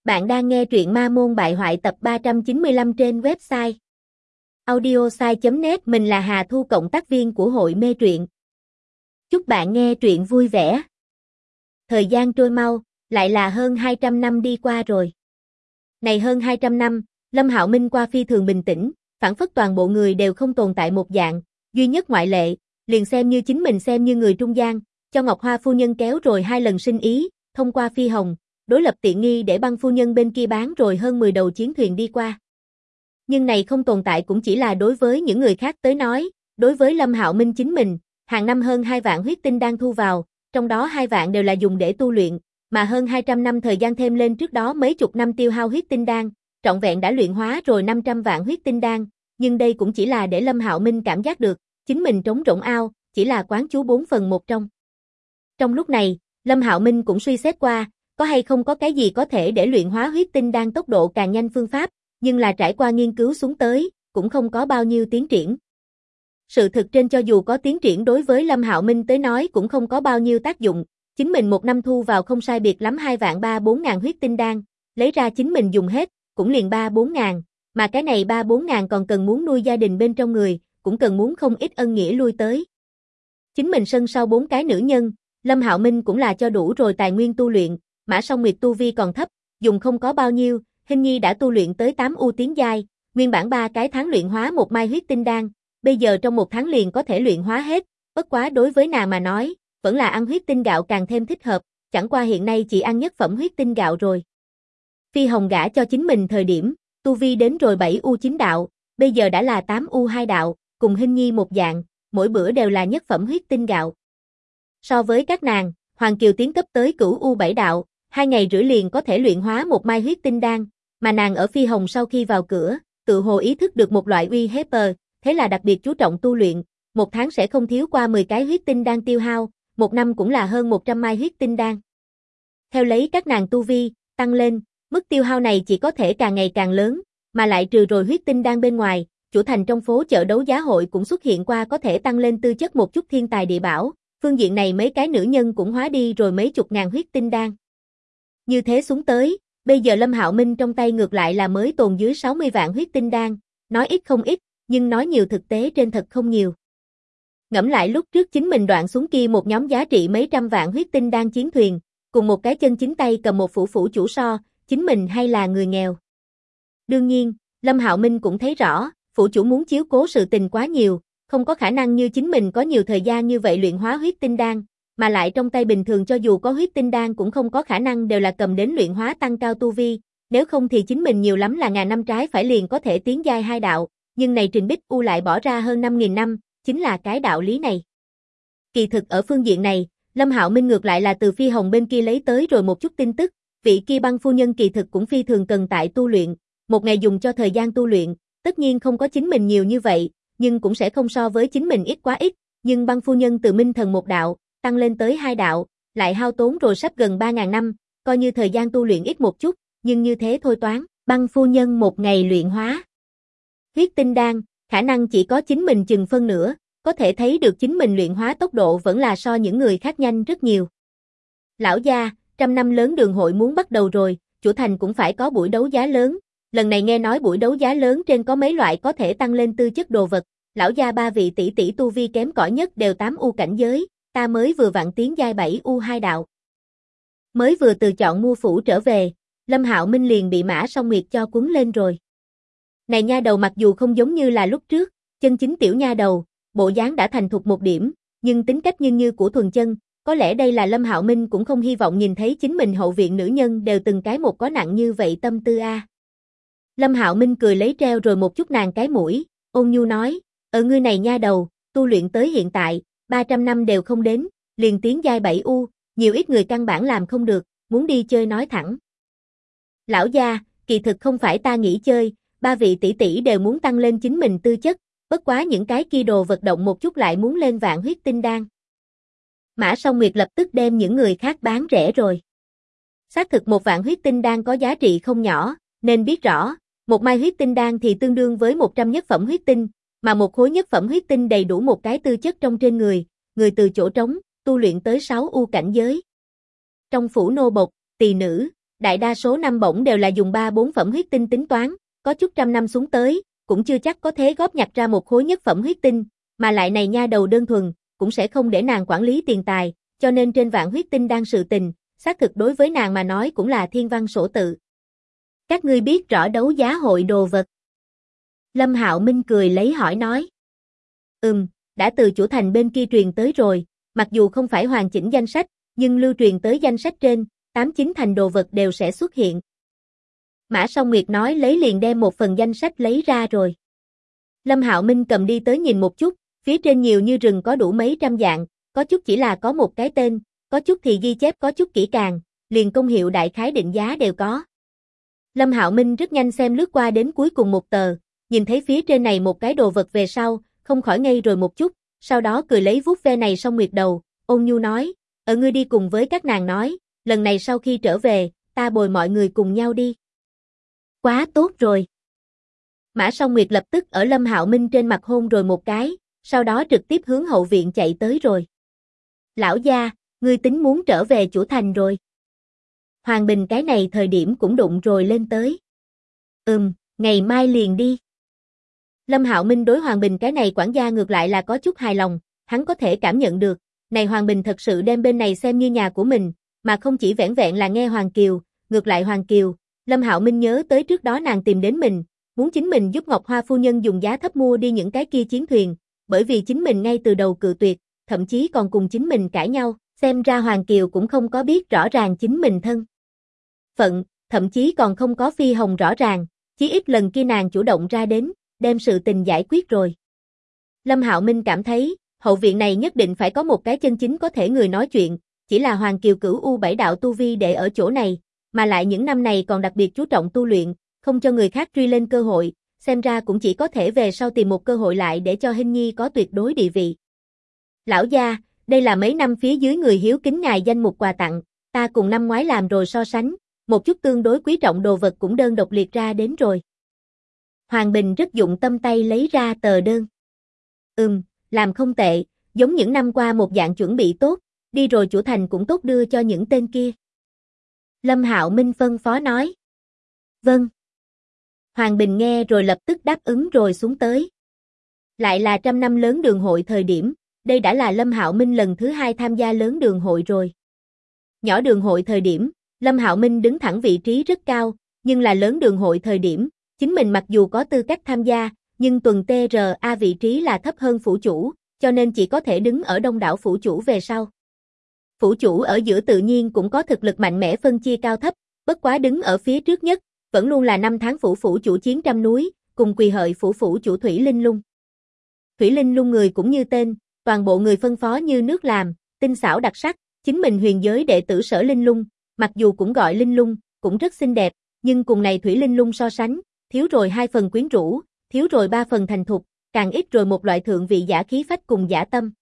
Bạn đang nghe truyện Ma Môn Bại Hoại tập 395 trên website audiosai.net. Mình là Hà Thu, cộng tác viên của hội mê truyện. Chúc bạn nghe truyện vui vẻ. Thời gian trôi mau, lại là hơn 200 năm đi qua rồi. Này hơn 200 năm, Lâm Hạo Minh qua phi thường bình tĩnh, phảng phất toàn bộ người đều không tồn tại một dạng, duy nhất ngoại lệ, liền xem như chính mình xem như người trung gian, cho Ngọc Hoa phu nhân kéo rồi 2 lần sinh ý, thông qua Phi Hồng, đối lập tiện nghi để Băng phu nhân bên kia bán rồi hơn 10 đầu chiến thuyền đi qua. Nhưng này không tồn tại cũng chỉ là đối với những người khác tới nói, đối với Lâm Hạo Minh chính mình, hàng năm hơn 2 vạn huyết tinh đang thu vào, trong đó 2 vạn đều là dùng để tu luyện, mà hơn 200 năm thời gian thêm lên trước đó mấy chục năm tiêu hao huyết tinh đan, trọn vẹn đã luyện hóa rồi 500 vạn huyết tinh đan, nhưng đây cũng chỉ là để Lâm Hạo Minh cảm giác được, chính mình trống rỗng ao, chỉ là quán chú 4 phần 1 trong. Trong lúc này, Lâm Hạo Minh cũng suy xét qua, có hay không có cái gì có thể để luyện hóa huyết tinh đan tốc độ càng nhanh phương pháp, nhưng là trải qua nghiên cứu xuống tới, cũng không có bao nhiêu tiến triển. Sự thực trên cho dù có tiến triển đối với Lâm Hạo Minh tới nói cũng không có bao nhiêu tác dụng, chính mình một năm thu vào không sai biệt lắm 2 vạn 3-4 ngàn huyết tinh đan, lấy ra chính mình dùng hết, cũng liền 3-4 ngàn, mà cái này 3-4 ngàn còn cần muốn nuôi gia đình bên trong người, cũng cần muốn không ít ân nghĩa lui tới. Chính mình sân sau 4 cái nữ nhân, Lâm Hạo Minh cũng là cho đủ rồi tài nguyên tu luyện. Mã Song Nguyệt tu vi còn thấp, dùng không có bao nhiêu, Hình Nhi đã tu luyện tới 8 ưu tiến giai, nguyên bản 3 cái tháng luyện hóa một mai huyết tinh đan, bây giờ trong 1 tháng liền có thể luyện hóa hết, bất quá đối với nàng mà nói, vẫn là ăn huyết tinh gạo càng thêm thích hợp, chẳng qua hiện nay chỉ ăn nhất phẩm huyết tinh gạo rồi. Phi Hồng gả cho chính mình thời điểm, tu vi đến rồi 7 ưu 9 đạo, bây giờ đã là 8 ưu 2 đạo, cùng Hình Nhi một dạng, mỗi bữa đều là nhất phẩm huyết tinh gạo. So với các nàng, Hoàng Kiều tiến cấp tới cửu ưu 7 đạo, 2 ngày rưỡi liền có thể luyện hóa một mai huyết tinh đan, mà nàng ở Phi Hồng sau khi vào cửa, tự hồ ý thức được một loại uy hiếp, thế là đặc biệt chú trọng tu luyện, 1 tháng sẽ không thiếu qua 10 cái huyết tinh đan tiêu hao, 1 năm cũng là hơn 100 mai huyết tinh đan. Theo lấy các nàng tu vi tăng lên, mức tiêu hao này chỉ có thể càng ngày càng lớn, mà lại trừ rồi huyết tinh đan bên ngoài, chủ thành trong phố chợ đấu giá hội cũng xuất hiện qua có thể tăng lên tư chất một chút thiên tài địa bảo, phương diện này mấy cái nữ nhân cũng hóa đi rồi mấy chục ngàn huyết tinh đan. Như thế xuống tới, bây giờ Lâm Hạo Minh trong tay ngược lại là mới tồn dưới 60 vạn huyết tinh đan, nói ít không ít, nhưng nói nhiều thực tế trên thật không nhiều. Ngẫm lại lúc trước chính mình đoạn xuống kia một nhóm giá trị mấy trăm vạn huyết tinh đan chiến thuyền, cùng một cái chân chính tay cầm một phủ chủ so, chính mình hay là người nghèo. Đương nhiên, Lâm Hạo Minh cũng thấy rõ, phủ chủ muốn chiếu cố sự tình quá nhiều, không có khả năng như chính mình có nhiều thời gian như vậy luyện hóa huyết tinh đan. Mà lại trong tay bình thường cho dù có huyết tinh đan cũng không có khả năng đều là cầm đến luyện hóa tăng cao tu vi, nếu không thì chính mình nhiều lắm là ngàn năm trái phải liền có thể tiến giai 2 đạo, nhưng này Trình Bích U lại bỏ ra hơn 5.000 năm, chính là cái đạo lý này. Kỳ thực ở phương diện này, Lâm Hạo Minh ngược lại là từ Phi Hồng bên kia lấy tới rồi một chút tin tức, vị kia Băng phu nhân kỳ thực cũng phi thường cần tại tu luyện, một ngày dùng cho thời gian tu luyện, tất nhiên không có chính mình nhiều như vậy, nhưng cũng sẽ không so với chính mình ít quá ít, nhưng Băng phu nhân từ Minh Thần một đạo tăng lên tới 2 đạo, lại hao tốn rồi sắp gần 3.000 năm, coi như thời gian tu luyện ít một chút, nhưng như thế thôi toán, Băng phu nhân một ngày luyện hóa huyết tinh đan, khả năng chỉ có chính mình chừng phân nửa, có thể thấy được chính mình luyện hóa tốc độ vẫn là so những người khác nhanh rất nhiều. Lão gia, 100 năm lớn đường hội muốn bắt đầu rồi, chủ thành cũng phải có buổi đấu giá lớn, lần này nghe nói buổi đấu giá lớn trên có mấy loại có thể tăng lên tư chất đồ vật, lão gia 3 vị tỷ tỷ tu vi kém cỏi nhất đều 8 ưu cảnh giới. Ta mới vừa vặn tiến giai 7 ưu 2 đạo. Mới vừa từ chọn mua phủ trở về, Lâm Hạo Minh liền bị Mã Song Nguyệt cho cuốn lên rồi. Này nha đầu mặc dù không giống như là lúc trước, chân chính tiểu nha đầu, bộ dáng đã thành thục một điểm, nhưng tính cách nhưng như của thuần chân, có lẽ đây là Lâm Hạo Minh cũng không hy vọng nhìn thấy chính mình hậu viện nữ nhân đều từng cái một có nặng như vậy tâm tư a. Lâm Hạo Minh cười lấy treo rồi một chút nàng cái mũi, ôn nhu nói, ngươi này nha đầu, tu luyện tới hiện tại 300 năm đều không đến, liền tiến giai 7 ưu, nhiều ít người căn bản làm không được, muốn đi chơi nói thẳng. Lão gia, kỳ thực không phải ta nghĩ chơi, 3 vị tỷ tỷ đều muốn tăng lên chính mình tư chất, bất quá những cái kia đồ vật động một chút lại muốn lên vạn huyết tinh đan. Mã Song Nguyệt lập tức đem những người khác bán rẻ rồi. Xác thực một vạn huyết tinh đan có giá trị không nhỏ, nên biết rõ, một mai huyết tinh đan thì tương đương với 100 nhất phẩm huyết tinh, mà một khối nhất phẩm huyết tinh đầy đủ một cái tư chất trong trên người từ chỗ trống, tu luyện tới 6 ưu cảnh giới. Trong phủ nô bộc, tỳ nữ, đại đa số năm bổng đều là dùng 3-4 phẩm huyết tinh tính toán, có chút trăm năm xuống tới, cũng chưa chắc có thế góp nhặt ra một khối nhất phẩm huyết tinh, mà lại này nha đầu đơn thuần, cũng sẽ không để nàng quản lý tiền tài, cho nên trên vạn huyết tinh đang sự tình, xác thực đối với nàng mà nói cũng là thiên văn sổ tự. Các ngươi biết rõ đấu giá hội đồ vật. Lâm Hạo Minh cười lấy hỏi nói. Đã từ chủ thành bên kia truyền tới rồi, mặc dù không phải hoàn chỉnh danh sách, nhưng lưu truyền tới danh sách trên, 8-9 thành đồ vật đều sẽ xuất hiện. Mã Song Nguyệt nói lấy liền đem một phần danh sách lấy ra rồi. Lâm Hạo Minh cầm đi tới nhìn một chút, phía trên nhiều như rừng có đủ mấy trăm dạng, có chút chỉ là có một cái tên, có chút thì ghi chép có chút kỹ càng, liền công hiệu đại khái định giá đều có. Lâm Hạo Minh rất nhanh xem lướt qua đến cuối cùng một tờ, nhìn thấy phía trên này một cái đồ vật về sau, không khỏi ngây rồi một chút, sau đó cười lấy vuốt ve này Song Nguyệt đầu, ôn nhu nói, ngươi đi cùng với các nàng nói, lần này sau khi trở về, ta bồi mọi người cùng nhau đi. Quá tốt rồi. Mã Song Nguyệt lập tức ở Lâm Hạo Minh trên mặt hôn rồi một cái, sau đó trực tiếp hướng hậu viện chạy tới rồi. Lão gia, ngươi tính muốn trở về chủ thành rồi. Hoàng Bình cái này thời điểm cũng đụng rồi lên tới. Ngày mai liền đi. Lâm Hạo Minh đối Hoàng Bình cái này quản gia ngược lại là có chút hài lòng, hắn có thể cảm nhận được, này Hoàng Bình thật sự đem bên này xem như nhà của mình, mà không chỉ vẻn vẹn là nghe Hoàng Kiều, ngược lại Hoàng Kiều, Lâm Hạo Minh nhớ tới trước đó nàng tìm đến mình, muốn chính mình giúp Ngọc Hoa phu nhân dùng giá thấp mua đi những cái kia chiến thuyền, bởi vì chính mình ngay từ đầu cự tuyệt, thậm chí còn cùng chính mình cãi nhau, xem ra Hoàng Kiều cũng không có biết rõ ràng chính mình thân phận, thậm chí còn không có phi hồng rõ ràng, chí ít lần kia nàng chủ động ra đến, đem sự tình giải quyết rồi. Lâm Hạo Minh cảm thấy, hậu viện này nhất định phải có một cái chân chính có thể người nói chuyện, chỉ là Hoàng Kiều cửu U7 đạo tu vi để ở chỗ này, mà lại những năm này còn đặc biệt chú trọng tu luyện, không cho người khác truy lên cơ hội, xem ra cũng chỉ có thể về sau tìm một cơ hội lại để cho Hinh Nhi có tuyệt đối địa vị. Lão gia, đây là mấy năm phía dưới người hiếu kính ngài danh mục quà tặng, ta cùng năm ngoái làm rồi so sánh, một chút tương đối quý trọng đồ vật cũng đơn độc liệt ra đến rồi. Hoàng Bình rất dụng tâm tay lấy ra tờ đơn. Làm không tệ, giống những năm qua một dạng chuẩn bị tốt, đi rồi chủ thành cũng tốt đưa cho những tên kia. Lâm Hạo Minh phân phó nói. Vâng. Hoàng Bình nghe rồi lập tức đáp ứng rồi xuống tới. Lại là 100 năm lớn đường hội thời điểm, đây đã là Lâm Hạo Minh lần thứ 2 tham gia lớn đường hội rồi. Nhỏ đường hội thời điểm, Lâm Hạo Minh đứng thẳng vị trí rất cao, nhưng là lớn đường hội thời điểm, chính mình mặc dù có tư cách tham gia, nhưng tuần TRA vị trí là thấp hơn phủ chủ, cho nên chỉ có thể đứng ở đông đảo phủ chủ về sau. Phủ chủ ở giữa tự nhiên cũng có thực lực mạnh mẽ phân chia cao thấp, bất quá đứng ở phía trước nhất, vẫn luôn là 5 tháng phủ chủ Chiến Trăm Núi, cùng Quỳ Hợi phủ chủ Thủy Linh Lung. Thủy Linh Lung người cũng như tên, toàn bộ người phân phó như nước làm, tinh xảo đặc sắc, chính mình huyền giới đệ tử Sở Linh Lung, mặc dù cũng gọi Linh Lung, cũng rất xinh đẹp, nhưng cùng này Thủy Linh Lung so sánh, thiếu rồi 2 phần quyến rũ, thiếu rồi 3 phần thành thục, càng ít rồi một loại thượng vị giả khí phách cùng giả tâm.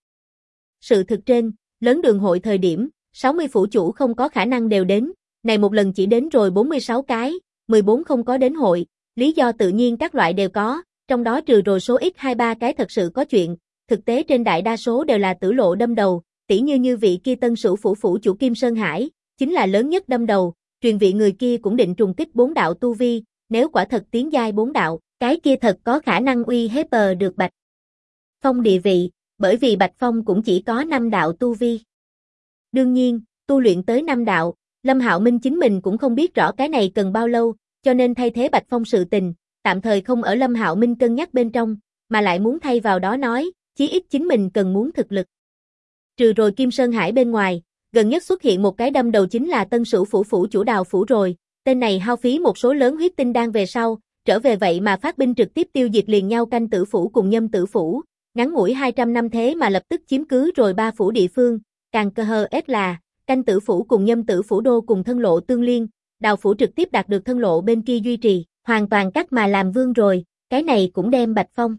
Sự thực trên, lớn đường hội thời điểm, 60 phủ chủ không có khả năng đều đến, này một lần chỉ đến rồi 46 cái, 14 không có đến hội, lý do tự nhiên các loại đều có, trong đó trừ rồi số ít 2-3 cái thật sự có chuyện, thực tế trên đại đa số đều là tử lộ đâm đầu, tỉ như vị kia Tân Sửu phủ chủ Kim Sơn Hải, chính là lớn nhất đâm đầu, truyền vị người kia cũng định trùng kích 4 đạo tu vi, nếu quả thật tiến giai 4 đạo, cái kia thật có khả năng uy hiếp được Bạch Phong địa vị, bởi vì Bạch Phong cũng chỉ có 5 đạo tu vi. Đương nhiên, tu luyện tới 5 đạo, Lâm Hạo Minh chính mình cũng không biết rõ cái này cần bao lâu, cho nên thay thế Bạch Phong sự tình, tạm thời không ở Lâm Hạo Minh cân nhắc bên trong, mà lại muốn thay vào đó nói, chí ít chính mình cần muốn thực lực. Trừ rồi Kim Sơn Hải bên ngoài, gần nhất xuất hiện một cái đâm đầu chính là Tân Sửu phủ chủ Đào phủ rồi, tên này hao phí một số lớn huyết tinh đan về sau, trở về vậy mà phát binh trực tiếp tiêu diệt liền nhau Canh Tử phủ cùng Nhâm Tử phủ, ngắn ngủi 200 năm thế mà lập tức chiếm cứ rồi 3 phủ địa phương, càng cơ hờ ết là, Canh Tử phủ cùng Nhâm Tử phủ đô cùng thân lộ tương liên, Đào phủ trực tiếp đạt được thân lộ bên kia duy trì, hoàn toàn cắt mà làm vương rồi, cái này cũng đem Bạch Phong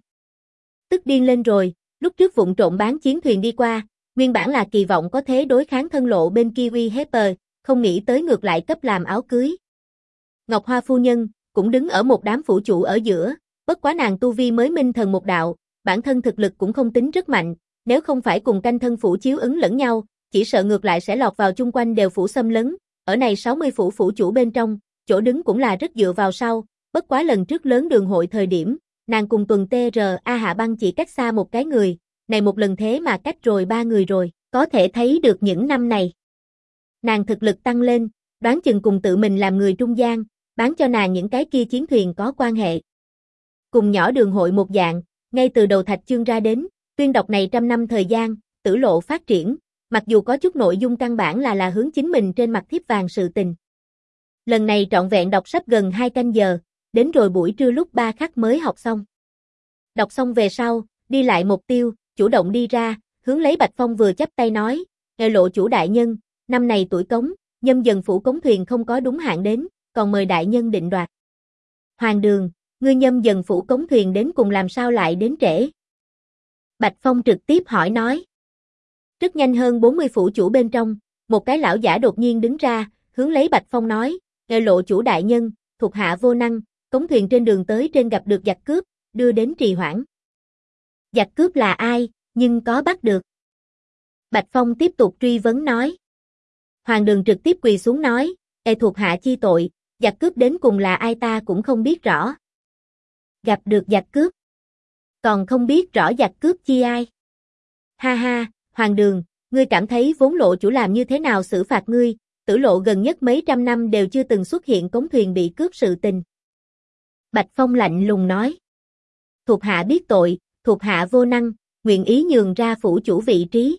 tức điên lên rồi, lúc trước vụng trộn bán chiến thuyền đi qua, nguyên bản là kỳ vọng có thế đối kháng thân lộ bên kia uy hiếp, không nghĩ tới ngược lại cấp làm áo cưới. Ngọc Hoa phu nhân cũng đứng ở một đám phủ chủ ở giữa, bất quá nàng tu vi mới minh thần một đạo, bản thân thực lực cũng không tính rất mạnh, nếu không phải cùng canh thân phủ chiếu ứng lẫn nhau, chỉ sợ ngược lại sẽ lọt vào chung quanh đều phủ xâm lấn, ở này 60 phủ phủ chủ bên trong, chỗ đứng cũng là rất dựa vào sau, bất quá lần trước lớn đường hội thời điểm, nàng cùng tuần TRA Hạ Băng chỉ cách xa một cái người, này một lần thế mà cách rồi 3 người rồi, có thể thấy được những năm này. Nàng thực lực tăng lên, đoán chừng cùng tự mình làm người trung gian, bán cho nàng những cái kia chiến thuyền có quan hệ. Cùng nhỏ đường hội một dạng, ngay từ đầu Thạch Chương ra đến, tuyên đọc này trăm năm thời gian, Tử Lộ phát triển, mặc dù có chút nội dung căn bản là hướng chính mình trên mặt thiếp vàng sự tình. Lần này trọn vẹn đọc sắp gần 2 canh giờ, đến rồi buổi trưa lúc 3 khắc mới học xong. Đọc xong về sau, đi lại mục tiêu, chủ động đi ra, hướng lấy Bạch Phong vừa chắp tay nói, "Nghe Lộ chủ đại nhân, năm này tuổi cống, Nhâm Dần phủ cống thuyền không có đúng hạn đến, còn mời đại nhân định đoạt." "Hoàng đường, ngươi Nhâm Dần phủ cống thuyền đến cùng làm sao lại đến trễ?" Bạch Phong trực tiếp hỏi nói. Rất nhanh hơn 40 phủ chủ bên trong, một cái lão giả đột nhiên đứng ra, hướng lấy Bạch Phong nói, "Nghe Lộ chủ đại nhân, thuộc hạ vô năng, cống thuyền trên đường tới trên gặp được giặc cướp, đưa đến trì hoãn." "Giặc cướp là ai, nhưng có bắt được?" Bạch Phong tiếp tục truy vấn nói. Hoàng đường trực tiếp quỳ xuống nói, thuộc hạ chi tội, giặc cướp đến cùng là ai ta cũng không biết rõ." "Gặp được giặc cướp, còn không biết rõ giặc cướp chi ai?" "Ha ha, Hoàng đường, ngươi cảm thấy vốn Lộ chủ làm như thế nào xử phạt ngươi, Tử Lộ gần nhất mấy trăm năm đều chưa từng xuất hiện cống thuyền bị cướp sự tình." Bạch Phong lạnh lùng nói. "Thuộc hạ biết tội, thuộc hạ vô năng, nguyện ý nhường ra phủ chủ vị trí."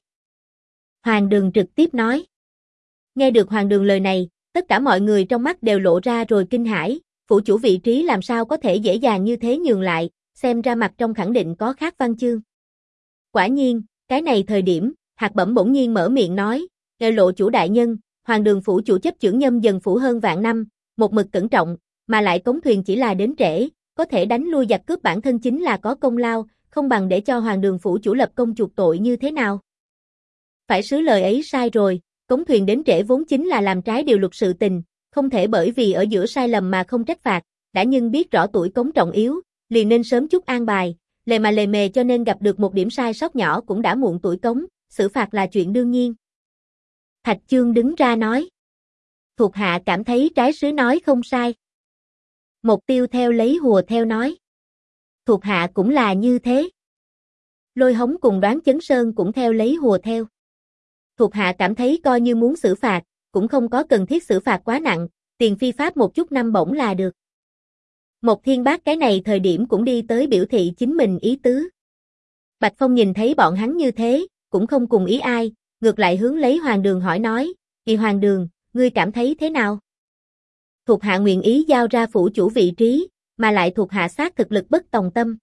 Hoàng đường trực tiếp nói. Nghe được Hoàng đường lời này, tất cả mọi người trong mắt đều lộ ra rồi kinh hãi, phủ chủ vị trí làm sao có thể dễ dàng như thế nhường lại, xem ra mặt trong khẳng định có khác văn chương. Quả nhiên, cái này thời điểm, Hạc Bẩm bỗng nhiên mở miệng nói, "Nghe Lộ chủ đại nhân, Hoàng đường phủ chủ chấp chưởng Nhâm Dần phủ hơn vạn năm, một mực cẩn trọng, mà lại cống thuyền chỉ là đến trễ, có thể đánh lui giặc cướp bản thân chính là có công lao, không bằng để cho Hoàng đường phủ chủ lập công chuộc tội như thế nào?" Phải sứ lời ấy sai rồi, cống thuyền đến trễ vốn chính là làm trái điều luật sự tình, không thể bởi vì ở giữa sai lầm mà không trách phạt, đã nhưng biết rõ tuổi cống trọng yếu, liền nên sớm chút an bài, lề mà lề mề cho nên gặp được một điểm sai sót nhỏ cũng đã muộn tuổi cống, xử phạt là chuyện đương nhiên. Thạch Chương đứng ra nói. Thuộc hạ cảm thấy trái sứ nói không sai. Một Tiêu theo lấy hùa theo nói. Thuộc hạ cũng là như thế. Lôi Hống cùng Đoán Chấn Sơn cũng theo lấy hùa theo. Thuộc hạ cảm thấy coi như muốn xử phạt, cũng không có cần thiết xử phạt quá nặng, tiền phi pháp một chút năm bổng là được. Một Thiên Bác cái này thời điểm cũng đi tới biểu thị chính mình ý tứ. Bạch Phong nhìn thấy bọn hắn như thế, cũng không cùng ý ai, ngược lại hướng lấy Hoàng đường hỏi nói, "Kỳ Hoàng đường, ngươi cảm thấy thế nào?" Thuộc hạ nguyện ý giao ra phủ chủ vị trí, mà lại thuộc hạ xác thực lực bất tòng tâm.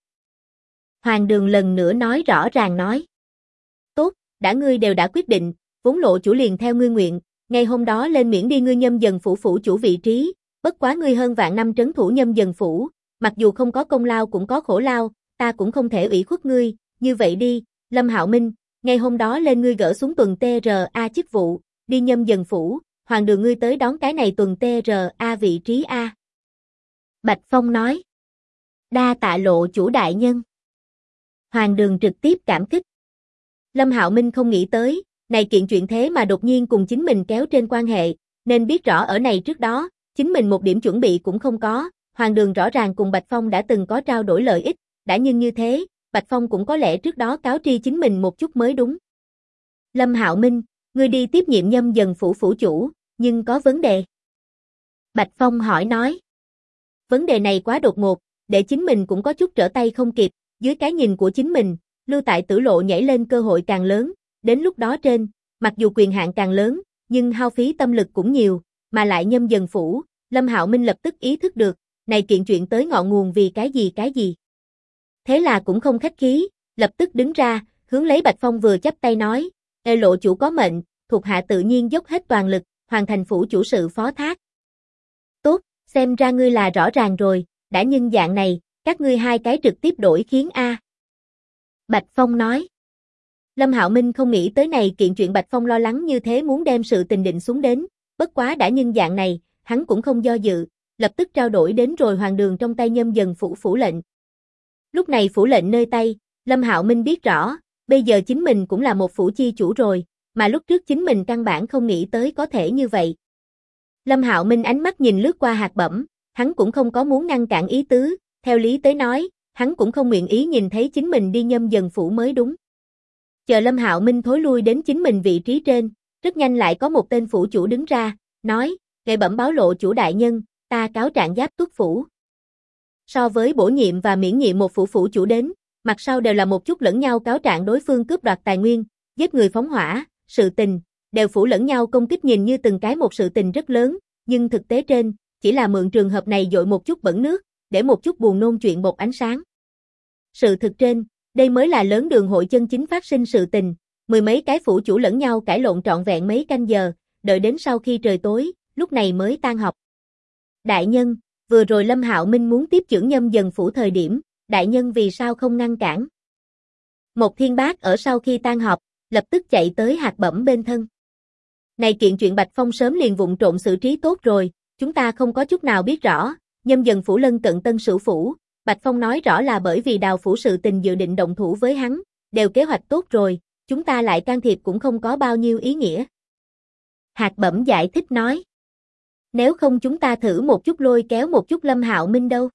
Hoàng đường lần nữa nói rõ ràng nói. Tốt, đã ngươi đều đã quyết định, vốn Lộ chủ liền theo ngươi nguyện, ngày hôm đó lên miễn đi ngươi Nhâm Dần phủ phủ chủ vị trí, bất quá ngươi hơn vạn năm trấn thủ Nhâm Dần phủ, mặc dù không có công lao cũng có khổ lao, ta cũng không thể ủy khuất ngươi, như vậy đi, Lâm Hạo Minh, ngày hôm đó lên ngươi gỡ xuống tuần TRA chức vụ, đi Nhâm Dần phủ, Hoàng đường ngươi tới đón cái này tuần TRA vị trí A." Bạch Phong nói. "Đa tạ Lộ chủ đại nhân." Hoàng đường trực tiếp cảm kích. Lâm Hạo Minh không nghĩ tới, này kiện chuyện thế mà đột nhiên cùng chính mình kéo trên quan hệ, nên biết rõ ở này trước đó, chính mình một điểm chuẩn bị cũng không có, Hoàng đường rõ ràng cùng Bạch Phong đã từng có trao đổi lợi ích, đã nhưng như thế, Bạch Phong cũng có lẽ trước đó cáo tri chính mình một chút mới đúng. "Lâm Hạo Minh, ngươi đi tiếp nhiệm Nhâm Dần phủ phủ chủ, nhưng có vấn đề." Bạch Phong hỏi nói. Vấn đề này quá đột ngột, để chính mình cũng có chút trở tay không kịp, dưới cái nhìn của chính mình, lưu tại Tử Lộ nhảy lên cơ hội càng lớn, đến lúc đó trên, mặc dù quyền hạn càng lớn, nhưng hao phí tâm lực cũng nhiều, mà lại Nhâm Dần phủ, Lâm Hạo Minh lập tức ý thức được, này kiện chuyện tới ngọn nguồn vì cái gì. Thế là cũng không khách khí, lập tức đứng ra, hướng lấy Bạch Phong vừa chắp tay nói, Lộ chủ có mệnh, thuộc hạ tự nhiên dốc hết toàn lực, hoàn thành phủ chủ sự phó thác." "Tốt, xem ra ngươi là rõ ràng rồi, đã nhưng dạng này, các ngươi hai cái trực tiếp đổi khiến A." Bạch Phong nói. Lâm Hạo Minh không nghĩ tới này kiện chuyện Bạch Phong lo lắng như thế muốn đem sự tình định xuống đến, bất quá đã nhưng dạng này, hắn cũng không do dự, lập tức trao đổi đến rồi Hoàng đường trong tay Nhâm Dần phủ phủ lệnh. Lúc này phủ lệnh nơi tay, Lâm Hạo Minh biết rõ, bây giờ chính mình cũng là một phủ chi chủ rồi, mà lúc trước chính mình căn bản không nghĩ tới có thể như vậy. Lâm Hạo Minh ánh mắt nhìn lướt qua Hạt Bẩm, hắn cũng không có muốn ngăn cản ý tứ, theo lý tới nói, hắn cũng không nguyện ý nhìn thấy chính mình đi Nhâm Dần phủ mới đúng. Chờ Lâm Hạo Minh thối lui đến chính mình vị trí trên, rất nhanh lại có một tên phủ chủ đứng ra, nói, "Ngài bẩm báo lộ chủ đại nhân, ta cáo trạng Giáp Tuất phủ." So với bổ nhiệm và miễn nhiệm một phủ chủ đến, mặt sau đều là một chút lẫn nhau cáo trạng đối phương cướp đoạt tài nguyên, giết người phóng hỏa, sự tình, đều phủ lẫn nhau công kích nhìn như từng cái một sự tình rất lớn, nhưng thực tế trên, chỉ là mượn trường hợp này dội một chút bẩn nước, để một chút buồn nôn chuyện bột ánh sáng. Sự thực trên, đây mới là lớn đường hội chân chính phát sinh sự tình, mười mấy cái phủ chủ lẫn nhau cãi lộn trọn vẹn mấy canh giờ, đợi đến sau khi trời tối, lúc này mới tan họp. Đại nhân, vừa rồi Lâm Hạo Minh muốn tiếp chưởng Nhâm Dần phủ thời điểm, đại nhân vì sao không ngăn cản? Một Thiên Bác ở sau khi tan họp, lập tức chạy tới Hạt Bẩm bên thân. Này kiện chuyện Bạch Phong sớm liền vụng trộn xử trí tốt rồi, chúng ta không có chút nào biết rõ, Nhâm Dần phủ lân cận Tân Sửu phủ, Bạch Phong nói rõ là bởi vì Đào phủ sự tình dự định động thủ với hắn, đều kế hoạch tốt rồi, chúng ta lại can thiệp cũng không có bao nhiêu ý nghĩa. Hạt Bẩm giải thích nói. Nếu không chúng ta thử một chút lôi kéo một chút Lâm Hạo Minh đâu?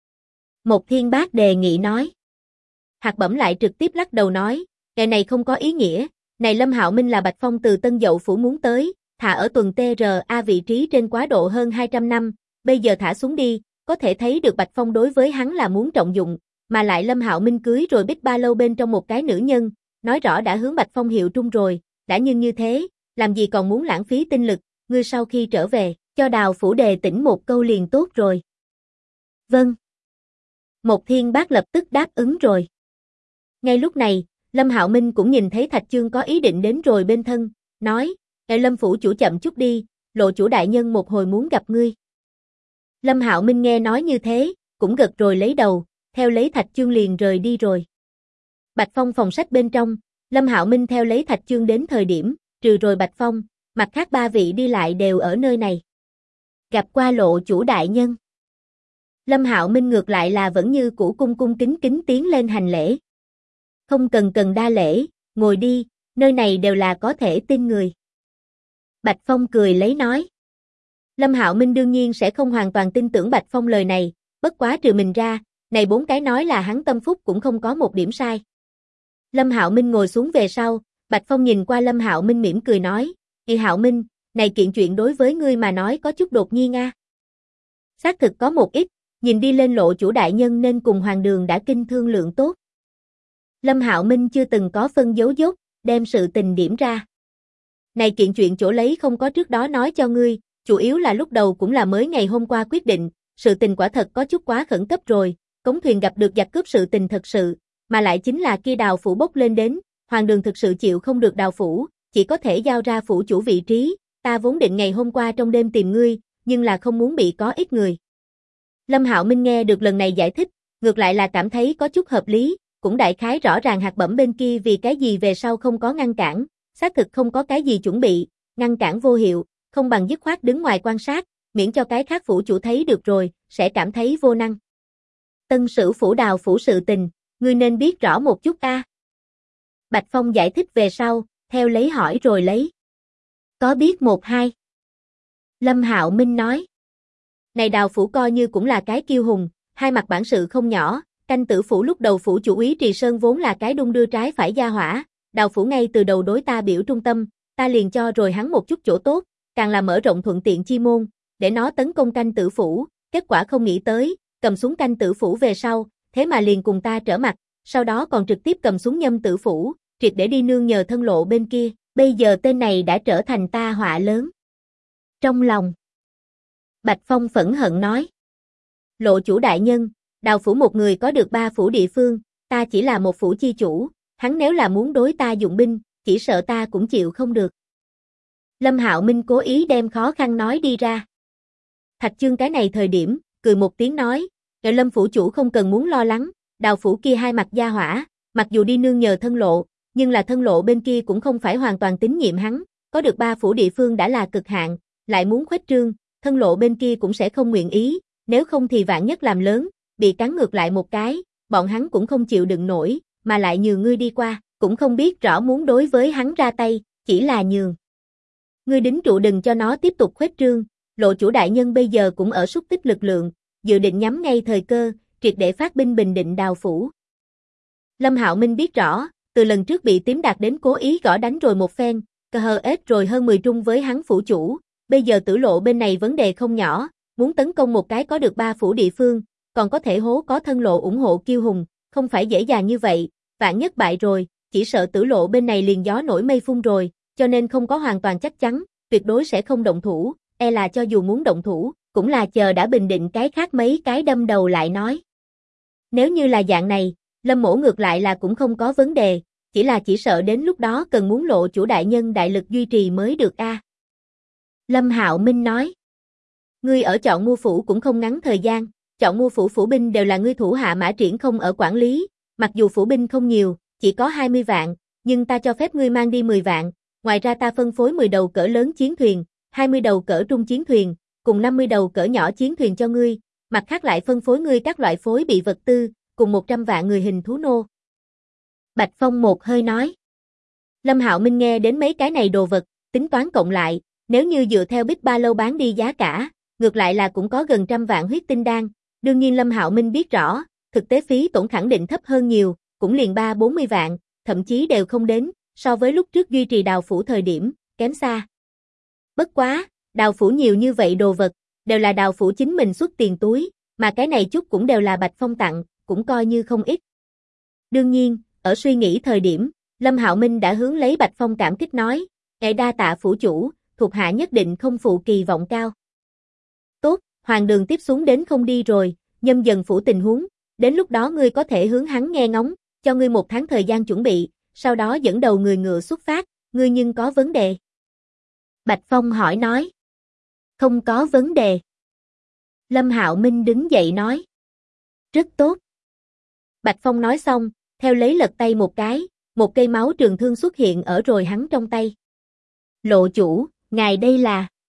Một Thiên Bác đề nghị nói. Hạt Bẩm lại trực tiếp lắc đầu nói, cái này không có ý nghĩa, này Lâm Hạo Minh là Bạch Phong từ Tân Dậu phủ muốn tới, thả ở tuần TRA vị trí trên quá độ hơn 200 năm, bây giờ thả xuống đi, có thể thấy được Bạch Phong đối với hắn là muốn trọng dụng, mà lại Lâm Hạo Minh cưới rồi Bích Ba Lâu bên trong một cái nữ nhân, nói rõ đã hướng Bạch Phong hiệu trung rồi, đã như thế, làm gì còn muốn lãng phí tinh lực, ngươi sau khi trở về, cho Đào phủ đề tỉnh một câu liền tốt rồi. Vâng. Một Thiên Bác lập tức đáp ứng rồi. Ngay lúc này, Lâm Hạo Minh cũng nhìn thấy Thạch Chương có ý định đến rồi bên thân, nói, Lâm phủ chủ chậm chút đi, lộ chủ đại nhân một hồi muốn gặp ngươi. Lâm Hạo Minh nghe nói như thế, cũng gật rồi lấy đầu, theo lấy Thạch Chương liền rời đi rồi. Bạch Phong phòng sách bên trong, Lâm Hạo Minh theo lấy Thạch Chương đến thời điểm, trừ rồi Bạch Phong, mặt khác ba vị đi lại đều ở nơi này. Gặp qua lộ chủ đại nhân. Lâm Hạo Minh ngược lại là vẫn như cũ cung cung kính kính tiến lên hành lễ. Không cần đa lễ, ngồi đi, nơi này đều là có thể tin người. Bạch Phong cười lấy nói. Lâm Hạo Minh đương nhiên sẽ không hoàn toàn tin tưởng Bạch Phong lời này, bất quá trừ mình ra, này bốn cái nói là hắn tâm phúc cũng không có một điểm sai. Lâm Hạo Minh ngồi xuống về sau, Bạch Phong nhìn qua Lâm Hạo Minh mỉm cười nói, Hạo Minh, này kiện chuyện đối với ngươi mà nói có chút đột nhiên a. Xác thực có một ít, nhìn đi lên lộ chủ đại nhân nên cùng Hoàng Đường đã kinh thương lượng tốt. Lâm Hạo Minh chưa từng có phân dấu dốt, đem sự tình điểm ra. Này kiện chuyện chỗ lấy không có trước đó nói cho ngươi, chủ yếu là lúc đầu cũng là mới ngày hôm qua quyết định, sự tình quả thật có chút quá khẩn cấp rồi, cống thuyền gặp được giặc cướp sự tình thật sự, mà lại chính là kia Đào phủ bốc lên đến, Hoàng Đường thực sự chịu không được Đào phủ, chỉ có thể giao ra phủ chủ vị trí, ta vốn định ngày hôm qua trong đêm tìm ngươi, nhưng là không muốn bị có ít người. Lâm Hạo Minh nghe được lần này giải thích, ngược lại là cảm thấy có chút hợp lý, cũng đại khái rõ ràng Hạt Bẩm bên kia vì cái gì về sau không có ngăn cản, xác thực không có cái gì chuẩn bị, ngăn cản vô hiệu, không bằng dứt khoát đứng ngoài quan sát, miễn cho cái khác phủ chủ thấy được rồi, sẽ cảm thấy vô năng. Tân Sửu phủ Đào phủ sự tình, ngươi nên biết rõ một chút a. Bạch Phong giải thích về sau, theo lấy hỏi rồi lấy. Có biết một hai. Lâm Hạo Minh nói. Này Đào phủ coi như cũng là cái kiêu hùng, hai mặt bản sự không nhỏ, Canh Tử phủ lúc đầu phủ chủ úy Trì Sơn vốn là cái đung đưa trái phải gia hỏa, Đào phủ ngay từ đầu đối ta biểu trung tâm, ta liền cho rồi hắn một chút chỗ tốt, càng là mở rộng thuận tiện chi môn, để nó tấn công Canh Tử phủ, kết quả không nghĩ tới, cầm xuống Canh Tử phủ về sau, thế mà liền cùng ta trở mặt, sau đó còn trực tiếp cầm xuống Nhâm Tử phủ, triệt để đi nương nhờ thân lộ bên kia, bây giờ tên này đã trở thành ta họa lớn. Trong lòng, Bạch Phong phẫn hận nói, lộ chủ đại nhân, Đào phủ một người có được 3 phủ địa phương, ta chỉ là một phủ chi chủ, hắn nếu là muốn đối ta dụng binh, chỉ sợ ta cũng chịu không được. Lâm Hạo Minh cố ý đem khó khăn nói đi ra. Thạch Chương cái này thời điểm, cười một tiếng nói, Lâm phủ chủ không cần muốn lo lắng, Đào phủ kia hai mặt gia hỏa, mặc dù đi nương nhờ thân lộ, nhưng là thân lộ bên kia cũng không phải hoàn toàn tín nhiệm hắn, có được 3 phủ địa phương đã là cực hạn, lại muốn khuếch trương, thân lộ bên kia cũng sẽ không nguyện ý, nếu không thì vạn nhất làm lớn, bị cắn ngược lại một cái, bọn hắn cũng không chịu đựng nổi, mà lại nhường ngươi đi qua, cũng không biết rõ muốn đối với hắn ra tay, chỉ là nhường. Ngươi đính trụ đừng cho nó tiếp tục khuếch trương, lộ chủ đại nhân bây giờ cũng ở xúc tích lực lượng, dự định nhắm ngay thời cơ, triệt để phát binh bình định Đào phủ. Lâm Hạo Minh biết rõ, từ lần trước bị Tím Đạt đến cố ý gõ đánh rồi một phen, cờ hờ ết rồi hơn 10 trung với hắn phủ chủ, bây giờ Tử Lộ bên này vấn đề không nhỏ, muốn tấn công một cái có được 3 phủ địa phương, còn có thể hố có Thân Lộ ủng hộ kiêu hùng, không phải dễ dàng như vậy, vạn nhất bại rồi, chỉ sợ Tử Lộ bên này liền gió nổi mây phun rồi, cho nên không có hoàn toàn chắc chắn, tuyệt đối sẽ không động thủ, là cho dù muốn động thủ, cũng là chờ đã bình định cái khác mấy cái đâm đầu lại nói. Nếu như là dạng này, Lâm Mỗ ngược lại là cũng không có vấn đề, chỉ sợ đến lúc đó cần muốn lộ chủ đại nhân đại lực duy trì mới được a. Lâm Hạo Minh nói. Ngươi ở Chọn Mua phủ cũng không ngắn thời gian, Chọn Mua phủ phủ binh đều là ngươi thủ hạ Mã Triển không ở quản lý, mặc dù phủ binh không nhiều, chỉ có 20 vạn, nhưng ta cho phép ngươi mang đi 10 vạn, ngoài ra ta phân phối 10 đầu cỡ lớn chiến thuyền, 20 đầu cỡ trung chiến thuyền, cùng 50 đầu cỡ nhỏ chiến thuyền cho ngươi, mặt khác lại phân phối ngươi các loại phối bị vật tư, cùng 100 vạn người hình thú nô. Bạch Phong một hơi nói. Lâm Hạo Minh nghe đến mấy cái này đồ vật, tính toán cộng lại, nếu như dựa theo Bích Ba Lâu bán đi giá cả, ngược lại là cũng có gần 100 vạn huyết tinh đan, đương nhiên Lâm Hạo Minh biết rõ, thực tế phí tổn khẳng định thấp hơn nhiều, cũng liền 30-40 vạn, thậm chí đều không đến, so với lúc trước duy trì Đào phủ thời điểm, kém xa. Bất quá, Đào phủ nhiều như vậy đồ vật, đều là Đào phủ chính mình xuất tiền túi, mà cái này chút cũng đều là Bạch Phong tặng, cũng coi như không ít. Đương nhiên, ở suy nghĩ thời điểm, Lâm Hạo Minh đã hướng lấy Bạch Phong cảm kích nói, ngài đa tạ phủ chủ, thuộc hạ nhất định không phụ kỳ vọng cao. Tốt, hoàng đường tiếp xuống đến không đi rồi, Nhâm Dần phủ tình huống, đến lúc đó ngươi có thể hướng hắn nghe ngóng, cho ngươi 1 tháng thời gian chuẩn bị, sau đó dẫn đầu người ngựa xuất phát, ngươi nhưng có vấn đề. Bạch Phong hỏi nói. Không có vấn đề. Lâm Hạo Minh đứng dậy nói. Rất tốt. Bạch Phong nói xong, theo lấy lật tay một cái, một cây máu trường thương xuất hiện ở rồi hắn trong tay. Lộ chủ, ngài đây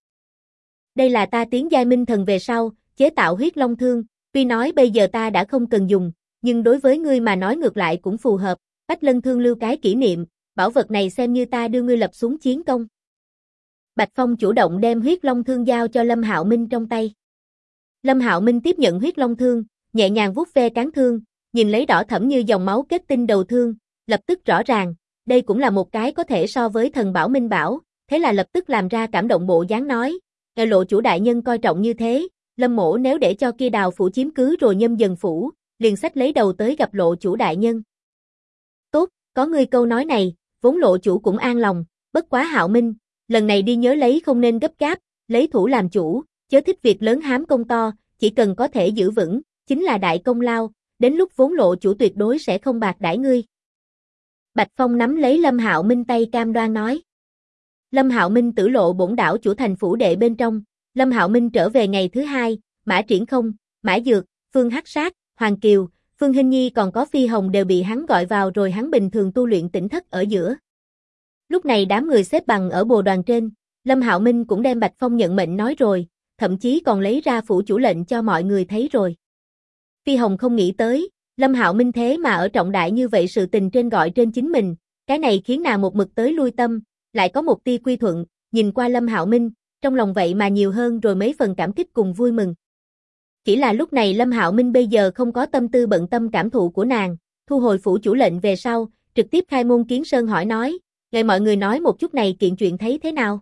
là ta tiến giai minh thần về sau, chế tạo huyết long thương, tuy nói bây giờ ta đã không cần dùng, nhưng đối với ngươi mà nói ngược lại cũng phù hợp, Bách Lân thương lưu cái kỷ niệm, bảo vật này xem như ta đưa ngươi lập xuống chiến công. Bạch Phong chủ động đem huyết long thương giao cho Lâm Hạo Minh trong tay. Lâm Hạo Minh tiếp nhận huyết long thương, nhẹ nhàng vuốt ve cán thương, nhìn lấy đỏ thẫm như dòng máu kết tinh đầu thương, lập tức rõ ràng, đây cũng là một cái có thể so với thần bảo minh bảo, thế là lập tức làm ra cảm động bộ dáng nói, lộ chủ đại nhân coi trọng như thế, Lâm mỗ nếu để cho kia Đào phủ chiếm cứ rồi Nhâm Dần phủ, liền xách lấy đầu tới gặp lộ chủ đại nhân. Tốt, có ngươi câu nói này, vốn lộ chủ cũng an lòng, bất quá Hạo Minh, lần này đi nhớ lấy không nên gấp gáp, lấy thủ làm chủ, chớ thích việc lớn hám công to, chỉ cần có thể giữ vững, chính là đại công lao, đến lúc vốn lộ chủ tuyệt đối sẽ không bạc đãi ngươi. Bạch Phong nắm lấy Lâm Hạo Minh tay cam đoan nói. Lâm Hạo Minh Tử Lộ bổn đảo chủ thành phủ đệ bên trong, Lâm Hạo Minh trở về ngày thứ 2, Mã Triển không, Mã Dược, Phương Hắc Sát, Hoàng Kiều, Phương Hinh Nhi còn có Phi Hồng đều bị hắn gọi vào rồi hắn bình thường tu luyện tỉnh thất ở giữa. Lúc này đám người xếp bằng ở bồ đoàn trên, Lâm Hạo Minh cũng đem Bạch Phong nhận mệnh nói rồi, thậm chí còn lấy ra phủ chủ lệnh cho mọi người thấy rồi. Phi Hồng không nghĩ tới, Lâm Hạo Minh thế mà ở trọng đại như vậy sự tình trên gọi trên chính mình, cái này khiến nàng một mực tới lui tâm, lại có một tia quy thuận, nhìn qua Lâm Hạo Minh, trong lòng vậy mà nhiều hơn rồi mấy phần cảm kích cùng vui mừng. Chỉ là lúc này Lâm Hạo Minh bây giờ không có tâm tư bận tâm cảm thụ của nàng, thu hồi phủ chủ lệnh về sau, trực tiếp khai môn kiến sơn hỏi nói, ngài mọi người nói một chút này kiện chuyện thấy thế nào?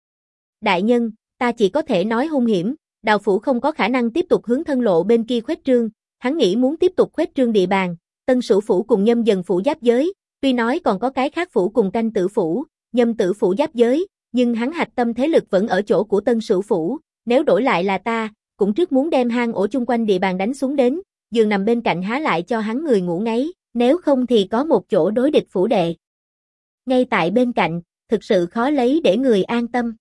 Đại nhân, ta chỉ có thể nói hung hiểm, Đào phủ không có khả năng tiếp tục hướng Thân Lộ bên kia khuếch trương, hắn nghĩ muốn tiếp tục khuếch trương địa bàn, Tân Sửu phủ cùng Nhâm Dần phủ giáp giới, tuy nói còn có cái khác phủ cùng Canh Tử phủ, Nhâm Tử phủ giáp giới, nhưng hắn hạch tâm thế lực vẫn ở chỗ của Tân Sửu phủ, nếu đổi lại là ta, cũng trước muốn đem hang ổ chung quanh địa bàn đánh xuống đến, giường nằm bên cạnh há lại cho hắn người ngủ ngáy, nếu không thì có một chỗ đối địch phủ đệ. Ngay tại bên cạnh, thực sự khó lấy để người an tâm.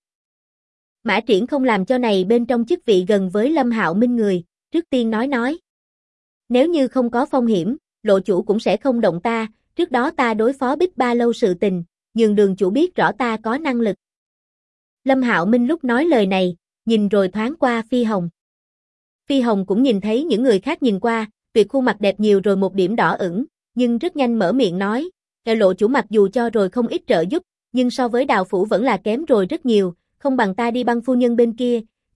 Mã Triển không làm cho này bên trong chức vị gần với Lâm Hạo Minh người, trước tiên nói. Nếu như không có phong hiểm, lộ chủ cũng sẽ không động ta, trước đó ta đối phó Bích Ba Lâu sự tình, nhường Đường chủ biết rõ ta có năng lực. Lâm Hạo Minh lúc nói lời này, nhìn rồi thoáng qua Phi Hồng. Phi Hồng cũng nhìn thấy những người khác nhìn qua, tuyệt khuôn mặt đẹp nhiều rồi một điểm đỏ ửng, nhưng rất nhanh mở miệng nói, lộ chủ mặc dù cho rồi không ít trợ giúp, nhưng so với Đào phủ vẫn là kém rồi rất nhiều, không bằng ta đi Băng phu nhân bên kia,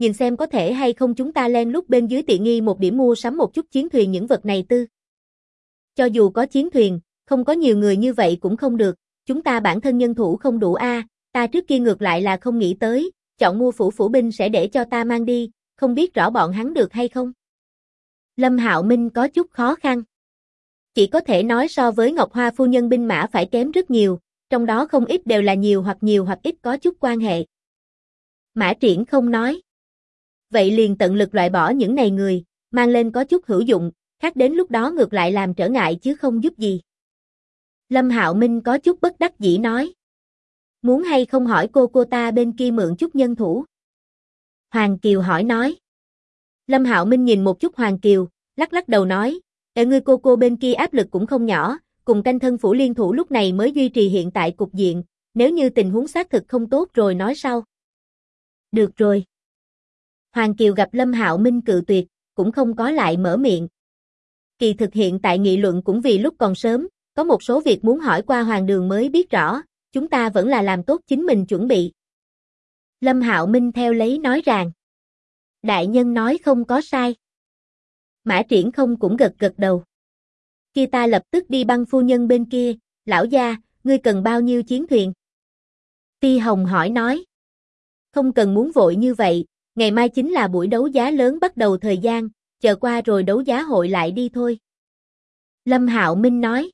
nhìn xem có thể hay không chúng ta len lút bên dưới tiện nghi một điểm mua sắm một chút chiến thuyền những vật này tư. Cho dù có chiến thuyền, không có nhiều người như vậy cũng không được, chúng ta bản thân nhân thủ không đủ a, ta trước kia ngược lại là không nghĩ tới, chọn mua phủ binh sẽ để cho ta mang đi, không biết rõ bọn hắn được hay không. Lâm Hạo Minh có chút khó khăn. Chỉ có thể nói so với Ngọc Hoa phu nhân binh mã phải kém rất nhiều, trong đó không ít đều là nhiều hoặc ít có chút quan hệ. Mã Triển không nói. Vậy liền tận lực loại bỏ những này người, mang lên có chút hữu dụng, khác đến lúc đó ngược lại làm trở ngại chứ không giúp gì. Lâm Hạo Minh có chút bất đắc dĩ nói. Muốn hay không hỏi cô ta bên kia mượn chút nhân thủ? Hoàng Kiều hỏi nói. Lâm Hạo Minh nhìn một chút Hoàng Kiều, lắc đầu nói, ngươi cô bên kia áp lực cũng không nhỏ, cùng canh thân phủ liên thủ lúc này mới duy trì hiện tại cục diện, nếu như tình huống xác thực không tốt rồi nói sau. Được rồi. Hoàng Kiều gặp Lâm Hạo Minh cự tuyệt, cũng không có lại mở miệng. Kỳ thực hiện tại nghị luận cũng vì lúc còn sớm, có một số việc muốn hỏi qua Hoàng Đường mới biết rõ, chúng ta vẫn là làm tốt chính mình chuẩn bị. Lâm Hạo Minh theo lấy nói rằng. Đại nhân nói không có sai. Mã Triển không cũng gật đầu. Kia ta lập tức đi Băng phu nhân bên kia, lão gia, ngươi cần bao nhiêu chiến thuyền? Ti Hồng hỏi nói. Không cần muốn vội như vậy, ngày mai chính là buổi đấu giá lớn bắt đầu thời gian, chờ qua rồi đấu giá hội lại đi thôi. Lâm Hạo Minh nói.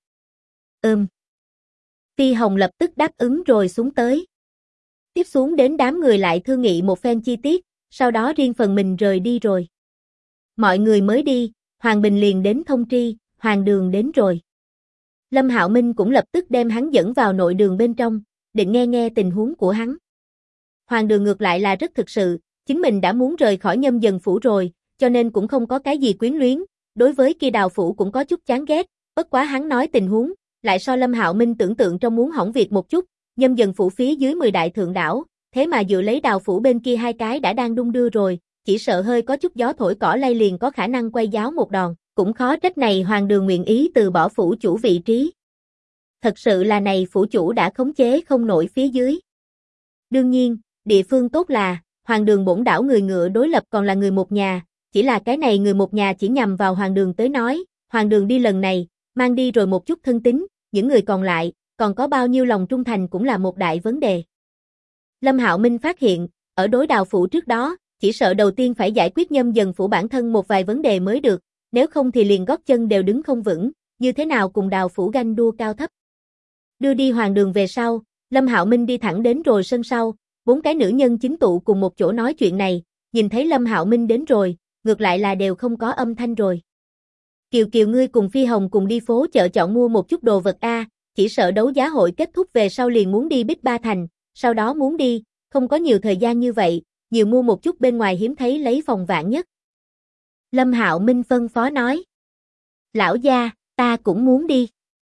Ti Hồng lập tức đáp ứng rồi xuống tới. Tiếp xuống đến đám người lại thương nghị một phen chi tiết, sau đó riêng phần mình rời đi rồi. Mọi người mới đi, Hoàng Bình liền đến thông tri, Hoàng Đường đến rồi. Lâm Hạo Minh cũng lập tức đem hắn dẫn vào nội đường bên trong, định nghe tình huống của hắn. Hoàng Đường ngược lại là rất thực sự, chính mình đã muốn rời khỏi Nhâm Dần phủ rồi, cho nên cũng không có cái gì quyến luyến, đối với kia Đào phủ cũng có chút chán ghét, bất quá hắn nói tình huống, lại so Lâm Hạo Minh tưởng tượng trong muốn hỏng việc một chút, Nhâm Dần phủ phía dưới 10 đại thượng đảo, thế mà dựa lấy Đào phủ bên kia hai cái đã đang đung đưa rồi, chỉ sợ hơi có chút gió thổi cỏ lay liền có khả năng quay giáo một đòn, cũng khó trách này Hoàng Đường nguyện ý từ bỏ phủ chủ vị trí. Thật sự là này phủ chủ đã khống chế không nổi phía dưới. Đương nhiên, địa phương tốt là, Hoàng Đường bổn đảo người ngựa đối lập còn là người một nhà, chỉ là cái này người một nhà chỉ nhằm vào Hoàng Đường tới nói, Hoàng Đường đi lần này, mang đi rồi một chút thân tín, những người còn lại, còn có bao nhiêu lòng trung thành cũng là một đại vấn đề. Lâm Hạo Minh phát hiện, ở đối Đào phủ trước đó, chỉ sợ đầu tiên phải giải quyết Nhâm Dần phủ bản thân một vài vấn đề mới được, nếu không thì liền gót chân đều đứng không vững, như thế nào cùng Đào phủ ganh đua cao thấp. Đưa đi Hoàng Đường về sau, Lâm Hạo Minh đi thẳng đến rồi sân sau, 4 cái nữ nhân chính tụ cùng một chỗ nói chuyện này, nhìn thấy Lâm Hạo Minh đến rồi, ngược lại là đều không có âm thanh rồi. Kiều ngươi cùng Phi Hồng cùng đi phố chợ chọn mua một chút đồ vật a, chỉ sợ đấu giá hội kết thúc về sau liền muốn đi Bích Ba Thành, sau đó muốn đi, không có nhiều thời gian như vậy, nhiều mua một chút bên ngoài hiếm thấy lấy phòng vạn nhất. Lâm Hạo Minh phân phó nói. Lão gia, ta cũng muốn đi.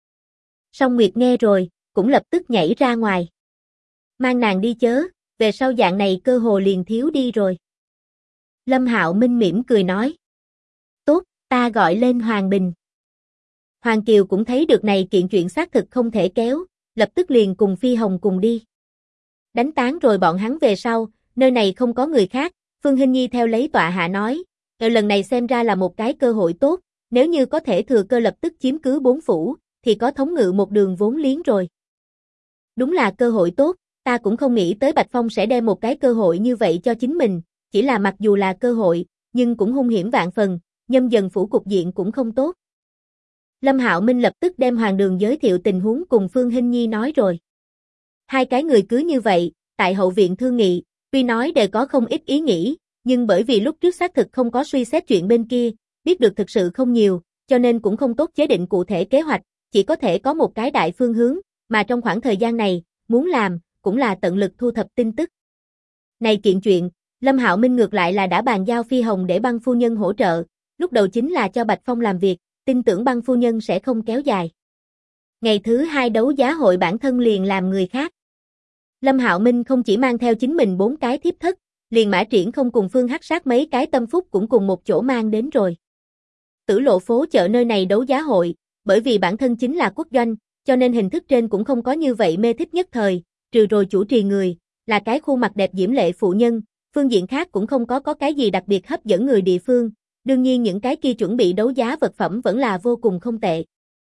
Song Nguyệt nghe rồi, cũng lập tức nhảy ra ngoài. Mang nàng đi chớ, về sau dạng này cơ hồ liền thiếu đi rồi. Lâm Hạo Minh mỉm cười nói. Tốt, ta gọi lên Hoàng Bình. Hoàng Kiều cũng thấy được này kiện chuyện xác thực không thể kéo, lập tức liền cùng Phi Hồng cùng đi. Đánh tán rồi bọn hắn về sau, nơi này không có người khác, Phương Hinh Nhi theo lấy tọa hạ nói, lần này xem ra là một cái cơ hội tốt, nếu như có thể thừa cơ lập tức chiếm cứ 4 phủ, thì có thống ngự một đường vốn liếng rồi. Đúng là cơ hội tốt, ta cũng không nghĩ tới Bạch Phong sẽ đem một cái cơ hội như vậy cho chính mình, chỉ là mặc dù là cơ hội, nhưng cũng hung hiểm vạn phần, Nhâm Dần phủ cục diện cũng không tốt. Lâm Hạo Minh lập tức đem Hoàng Đường giới thiệu tình huống cùng Phương Hinh Nhi nói rồi. Hai cái người cứ như vậy, tại hậu viện thương nghị, tuy nói đều có không ít ý nghĩ, nhưng bởi vì lúc trước xác thực không có suy xét chuyện bên kia, biết được thực sự không nhiều, cho nên cũng không tốt chế định cụ thể kế hoạch, chỉ có thể có một cái đại phương hướng, mà trong khoảng thời gian này, muốn làm, cũng là tận lực thu thập tin tức. Này kiện chuyện, Lâm Hạo Minh ngược lại là đã bàn giao Phi Hồng để Băng phu nhân hỗ trợ, lúc đầu chính là cho Bạch Phong làm việc, tin tưởng Băng phu nhân sẽ không kéo dài. Ngày thứ 2 đấu giá hội bản thân liền làm người khác. Lâm Hạo Minh không chỉ mang theo chính mình 4 cái thiếp thất, liền Mã Triển không cùng Phương Hắc Sát mấy cái tâm phúc cũng cùng một chỗ mang đến rồi. Tử lộ phố chợ nơi này đấu giá hội, bởi vì bản thân chính là quốc doanh, cho nên hình thức trên cũng không có như vậy mê thích nhất thời, trừ rồi chủ trì người, là cái khuôn mặt đẹp diễm lệ phụ nhân, Phương diện khác cũng không có cái gì đặc biệt hấp dẫn người địa phương, đương nhiên những cái kia chuẩn bị đấu giá vật phẩm vẫn là vô cùng không tệ.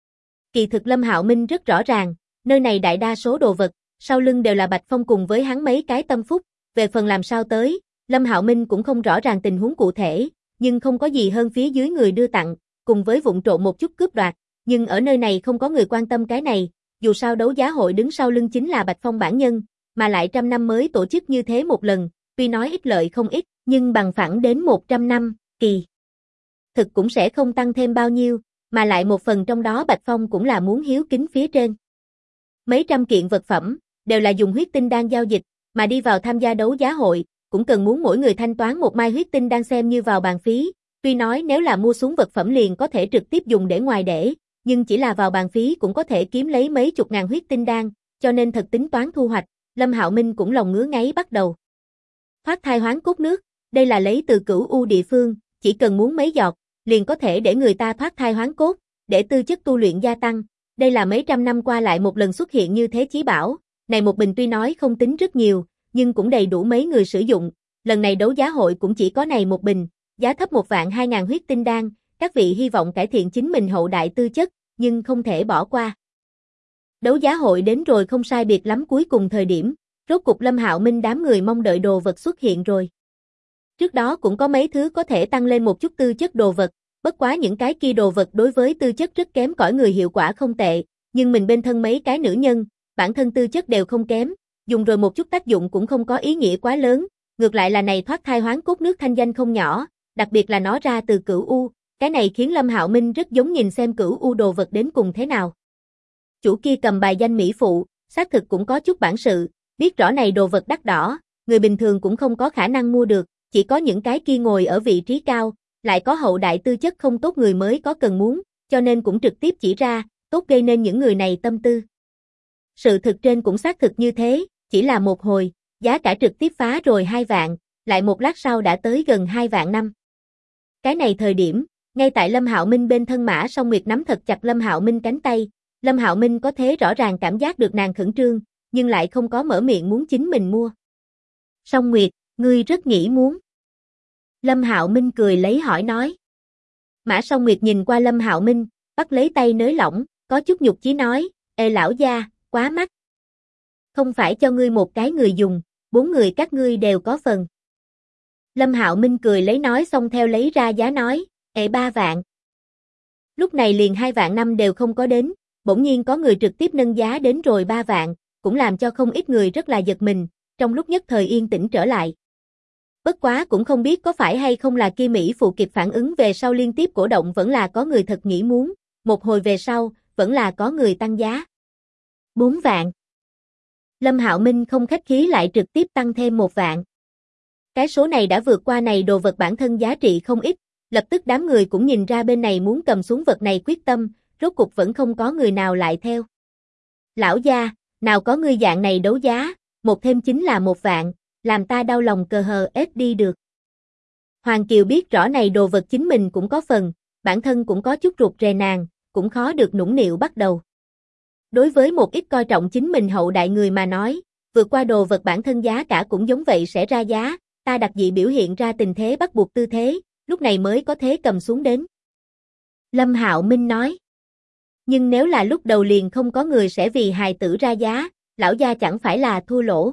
Kỳ thực Lâm Hạo Minh rất rõ ràng, nơi này đại đa số đồ vật, sau lưng đều là Bạch Phong cùng với hắn mấy cái tâm phúc, về phần làm sao tới, Lâm Hạo Minh cũng không rõ ràng tình huống cụ thể, nhưng không có gì hơn phía dưới người đưa tặng, cùng với vụng trộn một chút cướp đoạt, nhưng ở nơi này không có người quan tâm cái này, dù sao đấu giá hội đứng sau lưng chính là Bạch Phong bản nhân, mà lại 100 năm mới tổ chức như thế một lần, tuy nói ít lợi không ít, nhưng bằng phẳng đến 100 năm, kỳ thực cũng sẽ không tăng thêm bao nhiêu, mà lại một phần trong đó Bạch Phong cũng là muốn hiếu kính phía trên. Mấy trăm kiện vật phẩm, đều là dùng huyết tinh đan giao dịch, mà đi vào tham gia đấu giá hội, cũng cần muốn mỗi người thanh toán một mai huyết tinh đan xem như vào bàn phí, tuy nói nếu là mua xuống vật phẩm liền có thể trực tiếp dùng để ngoài để, nhưng chỉ là vào bàn phí cũng có thể kiếm lấy mấy chục ngàn huyết tinh đan, cho nên thật tính toán thu hoạch, Lâm Hạo Minh cũng lòng ngứa ngáy bắt đầu. Thoát thai hoán cốt nước, đây là lấy từ Cửu U địa phương, chỉ cần muốn mấy giọt, liền có thể để người ta thoát thai hoán cốt, để tư chất tu luyện gia tăng, đây là mấy trăm năm qua lại một lần xuất hiện như thế chí bảo, này một bình tuy nói không tính rất nhiều, nhưng cũng đầy đủ mấy người sử dụng, lần này đấu giá hội cũng chỉ có này một bình, giá thấp 1.200.000 huyết tinh đan, các vị hy vọng cải thiện chính mình hậu đại tư chất, nhưng không thể bỏ qua. Đấu giá hội đến rồi không sai biệt lắm cuối cùng thời điểm, rốt cục Lâm Hạo Minh đám người mong đợi đồ vật xuất hiện rồi. Trước đó cũng có mấy thứ có thể tăng lên một chút tư chất đồ vật, bất quá những cái kia đồ vật đối với tư chất rất kém cỏi người hiệu quả không tệ, nhưng mình bên thân mấy cái nữ nhân, bản thân tư chất đều không kém, dùng rồi một chút tác dụng cũng không có ý nghĩa quá lớn, ngược lại là này thoát thai hoán cốt nước thanh danh không nhỏ, đặc biệt là nó ra từ Cửu U, cái này khiến Lâm Hạo Minh rất giống nhìn xem Cửu U đồ vật đến cùng thế nào. Chủ kia cầm bài danh mỹ phụ, xác thực cũng có chút bản sự, biết rõ này đồ vật đắt đỏ, người bình thường cũng không có khả năng mua được, chỉ có những cái kia ngồi ở vị trí cao, lại có hậu đại tư chất không tốt người mới có cần muốn, cho nên cũng trực tiếp chỉ ra, tốt gây nên những người này tâm tư. Sự thực trên cũng xác thực như thế, chỉ là một hồi, giá cả trực tiếp phá rồi 2 vạn, lại một lát sau đã tới gần 2 vạn năm. Cái này thời điểm, ngay tại Lâm Hạo Minh bên thân Mã Song Nguyệt nắm thật chặt Lâm Hạo Minh cánh tay, Lâm Hạo Minh có thế rõ ràng cảm giác được nàng khẩn trương, nhưng lại không có mở miệng muốn chính mình mua. Song Nguyệt, ngươi rất nghĩ muốn. Lâm Hạo Minh cười lấy hỏi nói. Mã Song Nguyệt nhìn qua Lâm Hạo Minh, bắt lấy tay nới lỏng, có chút nhục chí nói, ê lão gia, quá mắc. Không phải cho ngươi một cái người dùng, 4 người các ngươi đều có phần. Lâm Hạo Minh cười lấy nói xong theo lấy ra giá nói, 3 vạn. Lúc này liền 2 vạn năm đều không có đến, bỗng nhiên có người trực tiếp nâng giá đến rồi 3 vạn, cũng làm cho không ít người rất là giật mình, trong lúc nhất thời yên tĩnh trở lại. Bất quá cũng không biết có phải hay không là kia Mỹ phụ kịp phản ứng về sau liên tiếp cổ động vẫn là có người thật nghĩ muốn, một hồi về sau, vẫn là có người tăng giá. 4 vạn. Lâm Hạo Minh không khách khí lại trực tiếp tăng thêm 1 vạn. Cái số này đã vượt qua này đồ vật bản thân giá trị không ít, lập tức đám người cũng nhìn ra bên này muốn cầm xuống vật này quyết tâm, rốt cục vẫn không có người nào lại theo. Lão gia, nào có ngươi dạng này đấu giá, một thêm chính là 1 vạn, làm ta đau lòng cờ hờ ết đi được. Hoàng Kiều biết rõ này đồ vật chính mình cũng có phần, bản thân cũng có chút rụt rè nàng, cũng khó được nũng nịu bắt đầu. Đối với một ít coi trọng chính mình hậu đại người mà nói, vượt qua đồ vật bản thân giá cả cũng giống vậy sẽ ra giá, ta đặc dị biểu hiện ra tình thế bắt buộc tư thế, lúc này mới có thế cầm xuống đến. Lâm Hạo Minh nói. Nhưng nếu là lúc đầu liền không có người sẽ vì hài tử ra giá, lão gia chẳng phải là thua lỗ.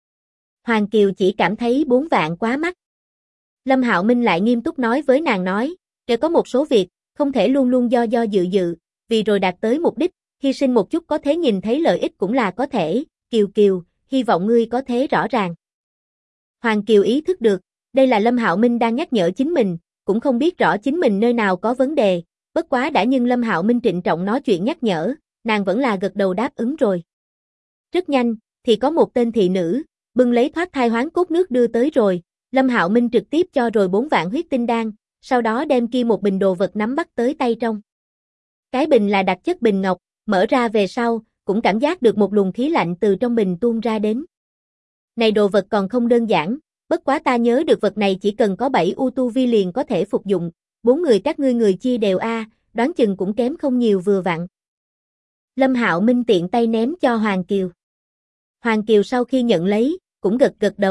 Hoàng Kiều chỉ cảm thấy 4 vạn quá mắc. Lâm Hạo Minh lại nghiêm túc nói với nàng nói, sẽ có một số việc, không thể luôn luôn do dự, vì rồi đạt tới mục đích, hy sinh một chút có thế nhìn thấy lợi ích cũng là có thể, Kiều Kiều, hy vọng ngươi có thế rõ ràng. Hoàng Kiều ý thức được, đây là Lâm Hạo Minh đang nhắc nhở chính mình, cũng không biết rõ chính mình nơi nào có vấn đề, bất quá đã nhưng Lâm Hạo Minh trịnh trọng nói chuyện nhắc nhở, nàng vẫn là gật đầu đáp ứng rồi. Rất nhanh, thì có một tên thị nữ, bưng lấy thoát thai hoán cốt nước đưa tới rồi, Lâm Hạo Minh trực tiếp cho rồi 4 vạn huyết tinh đan, sau đó đem kia một bình đồ vật nắm bắt tới tay trong. Cái bình là đặc chất bình ngọc, mở ra về sau, cũng cảm giác được một luồng khí lạnh từ trong bình tuôn ra đến. Này đồ vật còn không đơn giản, bất quá ta nhớ được vật này chỉ cần có 7 u tu vi liền có thể phục dụng, 4 người các ngươi người chia đều đoán chừng cũng kém không nhiều vừa vặn. Lâm Hạo Minh tiện tay ném cho Hoàng Kiều. Hoàng Kiều sau khi nhận lấy, cũng gật gật đầu,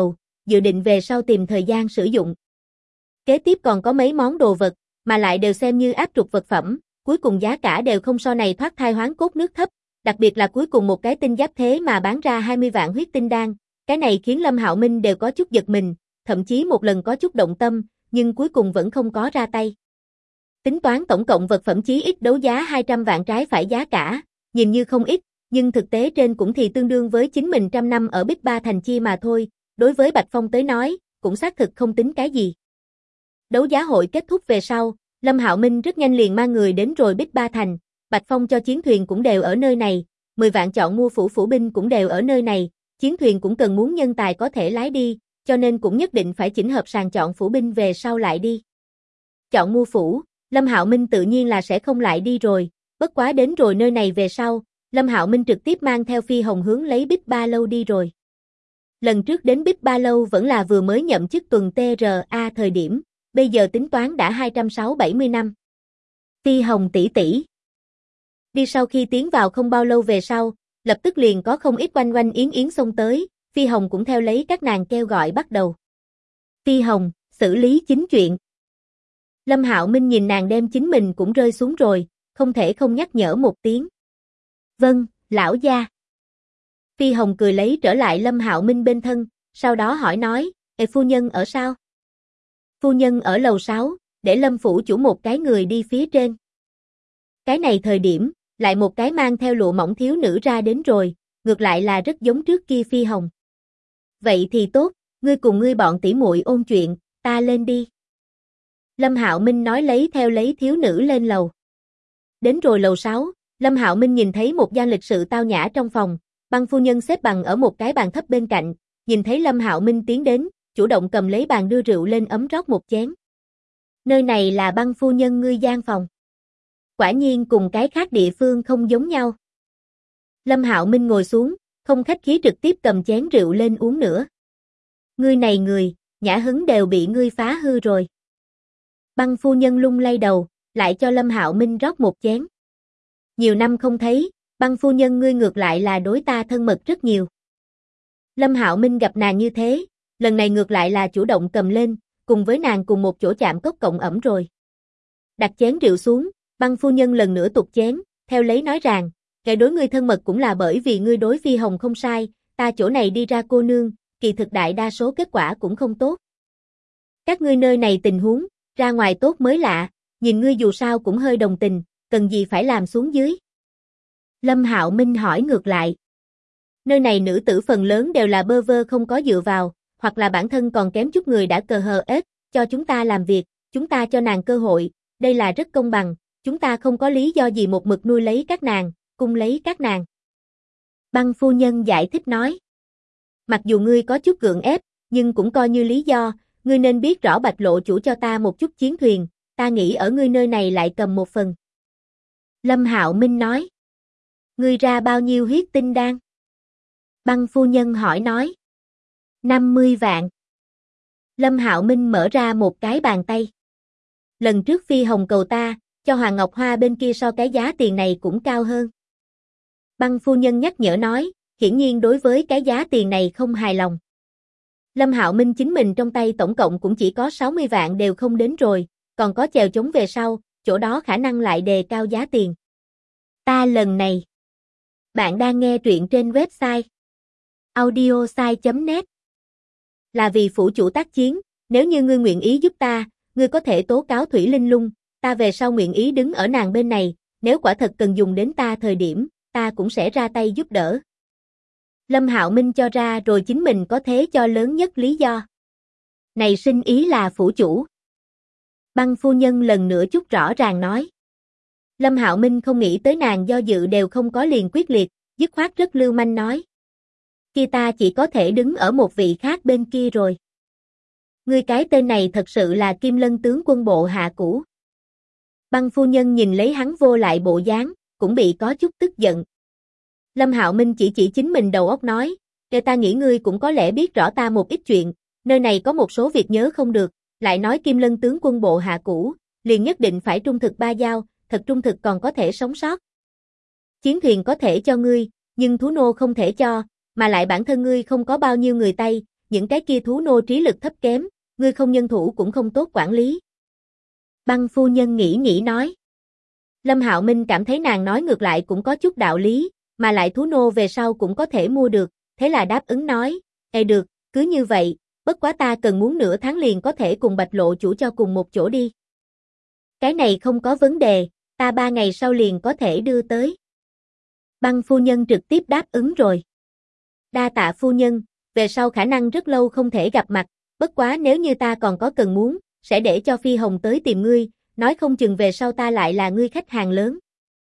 dự định về sau tìm thời gian sử dụng. Kế tiếp còn có mấy món đồ vật, mà lại đều xem như áp trục vật phẩm, cuối cùng giá cả đều không so này thoát thai hoán cốt nước thấp, đặc biệt là cuối cùng một cái tinh giáp thế mà bán ra 20 vạn huyết tinh đan, cái này khiến Lâm Hạo Minh đều có chút giật mình, thậm chí một lần có chút động tâm, nhưng cuối cùng vẫn không có ra tay. Tính toán tổng cộng vật phẩm chí ít đấu giá 200 vạn trái phải giá cả, nhìn như không ít, nhưng thực tế trên cũng thì tương đương với chính mình trăm năm ở Bích Ba Thành chia mà thôi, đối với Bạch Phong tới nói, cũng xác thực không tính cái gì. Đấu giá hội kết thúc về sau, Lâm Hạo Minh rất nhanh liền mang người đến rồi Bích Ba Thành, Bạch Phong cho chiến thuyền cũng đều ở nơi này, 10 vạn chọn mua phủ binh cũng đều ở nơi này, chiến thuyền cũng cần muốn nhân tài có thể lái đi, cho nên cũng nhất định phải chỉnh hợp sàng chọn phủ binh về sau lại đi. Chọn mua phủ, Lâm Hạo Minh tự nhiên là sẽ không lại đi rồi, bất quá đến rồi nơi này về sau, Lâm Hạo Minh trực tiếp mang theo Phi Hồng hướng lấy Bích Ba Lâu đi rồi. Lần trước đến Bích Ba Lâu vẫn là vừa mới nhậm chức tuần TRA thời điểm, bây giờ tính toán đã 260-70 năm. Phi Hồng tỷ tỷ. Đi sau khi tiến vào không bao lâu về sau, lập tức liền có không ít oanh oanh yến yến xông tới, Phi Hồng cũng theo lấy các nàng kêu gọi bắt đầu. Phi Hồng, xử lý chính chuyện. Lâm Hạo Minh nhìn nàng đem chính mình cũng rơi xuống rồi, không thể không nhắc nhở một tiếng. Vâng, lão gia. Phi Hồng cười lấy trở lại Lâm Hạo Minh bên thân, sau đó hỏi nói, phu nhân ở sao? Phu nhân ở lầu 6, để Lâm phủ chủ một cái người đi phía trên. Cái này thời điểm, lại một cái mang theo lụa mỏng thiếu nữ ra đến rồi, ngược lại là rất giống trước kia Phi Hồng. Vậy thì tốt, ngươi cùng ngươi bọn tỷ muội ôn chuyện, ta lên đi. Lâm Hạo Minh nói lấy theo lấy thiếu nữ lên lầu. Đến rồi lầu 6, Lâm Hạo Minh nhìn thấy một gian lịch sự tao nhã trong phòng, Băng phu nhân xếp bằng ở một cái bàn thấp bên cạnh, nhìn thấy Lâm Hạo Minh tiến đến, chủ động cầm lấy bàn đưa rượu lên ấm rót một chén. Nơi này là Băng phu nhân ngươi gian phòng. Quả nhiên cùng cái khác địa phương không giống nhau. Lâm Hạo Minh ngồi xuống, không khách khí trực tiếp cầm chén rượu lên uống nữa. Ngươi này người, nhã hứng đều bị ngươi phá hư rồi. Băng phu nhân lung lay đầu, lại cho Lâm Hạo Minh rót một chén. Nhiều năm không thấy, Băng phu nhân ngươi ngược lại là đối ta thân mật rất nhiều. Lâm Hạo Minh gặp nàng như thế, lần này ngược lại là chủ động cầm lên, cùng với nàng cùng một chỗ chạm cốc cộng ẩm rồi. Đặt chén rượu xuống, Băng phu nhân lần nữa tục chén, theo lấy nói rằng, kẻ đối ngươi thân mật cũng là bởi vì ngươi đối Phi Hồng không sai, ta chỗ này đi ra cô nương, kỳ thực đại đa số kết quả cũng không tốt. Các ngươi nơi này tình huống, ra ngoài tốt mới lạ, nhìn ngươi dù sao cũng hơi đồng tình, cần gì phải làm xuống dưới. Lâm Hạo Minh hỏi ngược lại. Nơi này nữ tử phần lớn đều là bơ vơ không có dựa vào, hoặc là bản thân còn kém chút người đã cờ hờ ết, cho chúng ta làm việc, chúng ta cho nàng cơ hội, đây là rất công bằng, chúng ta không có lý do gì một mực nuôi lấy các nàng, cung lấy các nàng. Băng phu nhân giải thích nói. Mặc dù ngươi có chút gượng ép, nhưng cũng coi như lý do, ngươi nên biết rõ Bạch Lộ chủ cho ta một chút chiến thuyền, ta nghĩ ở ngươi nơi này lại cầm một phần. Lâm Hạo Minh nói. Ngươi ra bao nhiêu huyết tinh đan? Băng phu nhân hỏi nói. 50 vạn. Lâm Hạo Minh mở ra một cái bàn tay. Lần trước Phi Hồng cầu ta, cho Hoàng Ngọc Hoa bên kia so cái giá tiền này cũng cao hơn. Băng phu nhân nhắc nhở nói, hiển nhiên đối với cái giá tiền này không hài lòng. Lâm Hạo Minh chính mình trong tay tổng cộng cũng chỉ có 60 vạn đều không đến rồi, còn có chèo chống về sau, chỗ đó khả năng lại đề cao giá tiền. Ta lần này. Bạn đang nghe truyện trên website audiosai.net. Là vì phủ chủ tác chiến, nếu như ngươi nguyện ý giúp ta, ngươi có thể tố cáo Thủy Linh Lung, ta về sau nguyện ý đứng ở nàng bên này, nếu quả thật cần dùng đến ta thời điểm, ta cũng sẽ ra tay giúp đỡ. Lâm Hạo Minh cho ra rồi chính mình có thế cho lớn nhất lý do. Này sinh ý là phủ chủ. Băng phu nhân lần nữa chút rõ ràng nói. Lâm Hạo Minh không nghĩ tới nàng do dự đều không có liền quyết liệt, dứt khoát rất lưu manh nói. Kia ta chỉ có thể đứng ở một vị khác bên kia rồi. Ngươi cái tên này thật sự là Kim Lân tướng quân bộ hạ cũ. Băng phu nhân nhìn lấy hắn vô lại bộ dáng, cũng bị có chút tức giận. Lâm Hạo Minh chỉ chính mình đầu óc nói, để ta nghĩ ngươi cũng có lẽ biết rõ ta một ít chuyện, nơi này có một số việc nhớ không được, lại nói Kim Lân tướng quân bộ hạ cũ, liền nhất định phải trung thực ba giao, thật trung thực còn có thể sống sót. Chiến thuyền có thể cho ngươi, nhưng thú nô không thể cho, mà lại bản thân ngươi không có bao nhiêu người tay, những cái kia thú nô trí lực thấp kém, ngươi không nhân thủ cũng không tốt quản lý. Băng phu nhân nghĩ nghĩ nói. Lâm Hạo Minh cảm thấy nàng nói ngược lại cũng có chút đạo lý, mà lại thú nô về sau cũng có thể mua được, thế là đáp ứng nói, được, cứ như vậy, bất quá ta cần muốn nửa tháng liền có thể cùng Bạch Lộ chủ cho cùng một chỗ đi. Cái này không có vấn đề, ta 3 ngày sau liền có thể đưa tới. Băng phu nhân trực tiếp đáp ứng rồi. Đa tạ phu nhân, về sau khả năng rất lâu không thể gặp mặt, bất quá nếu như ta còn có cần muốn, sẽ để cho Phi Hồng tới tìm ngươi, nói không chừng về sau ta lại là ngươi khách hàng lớn.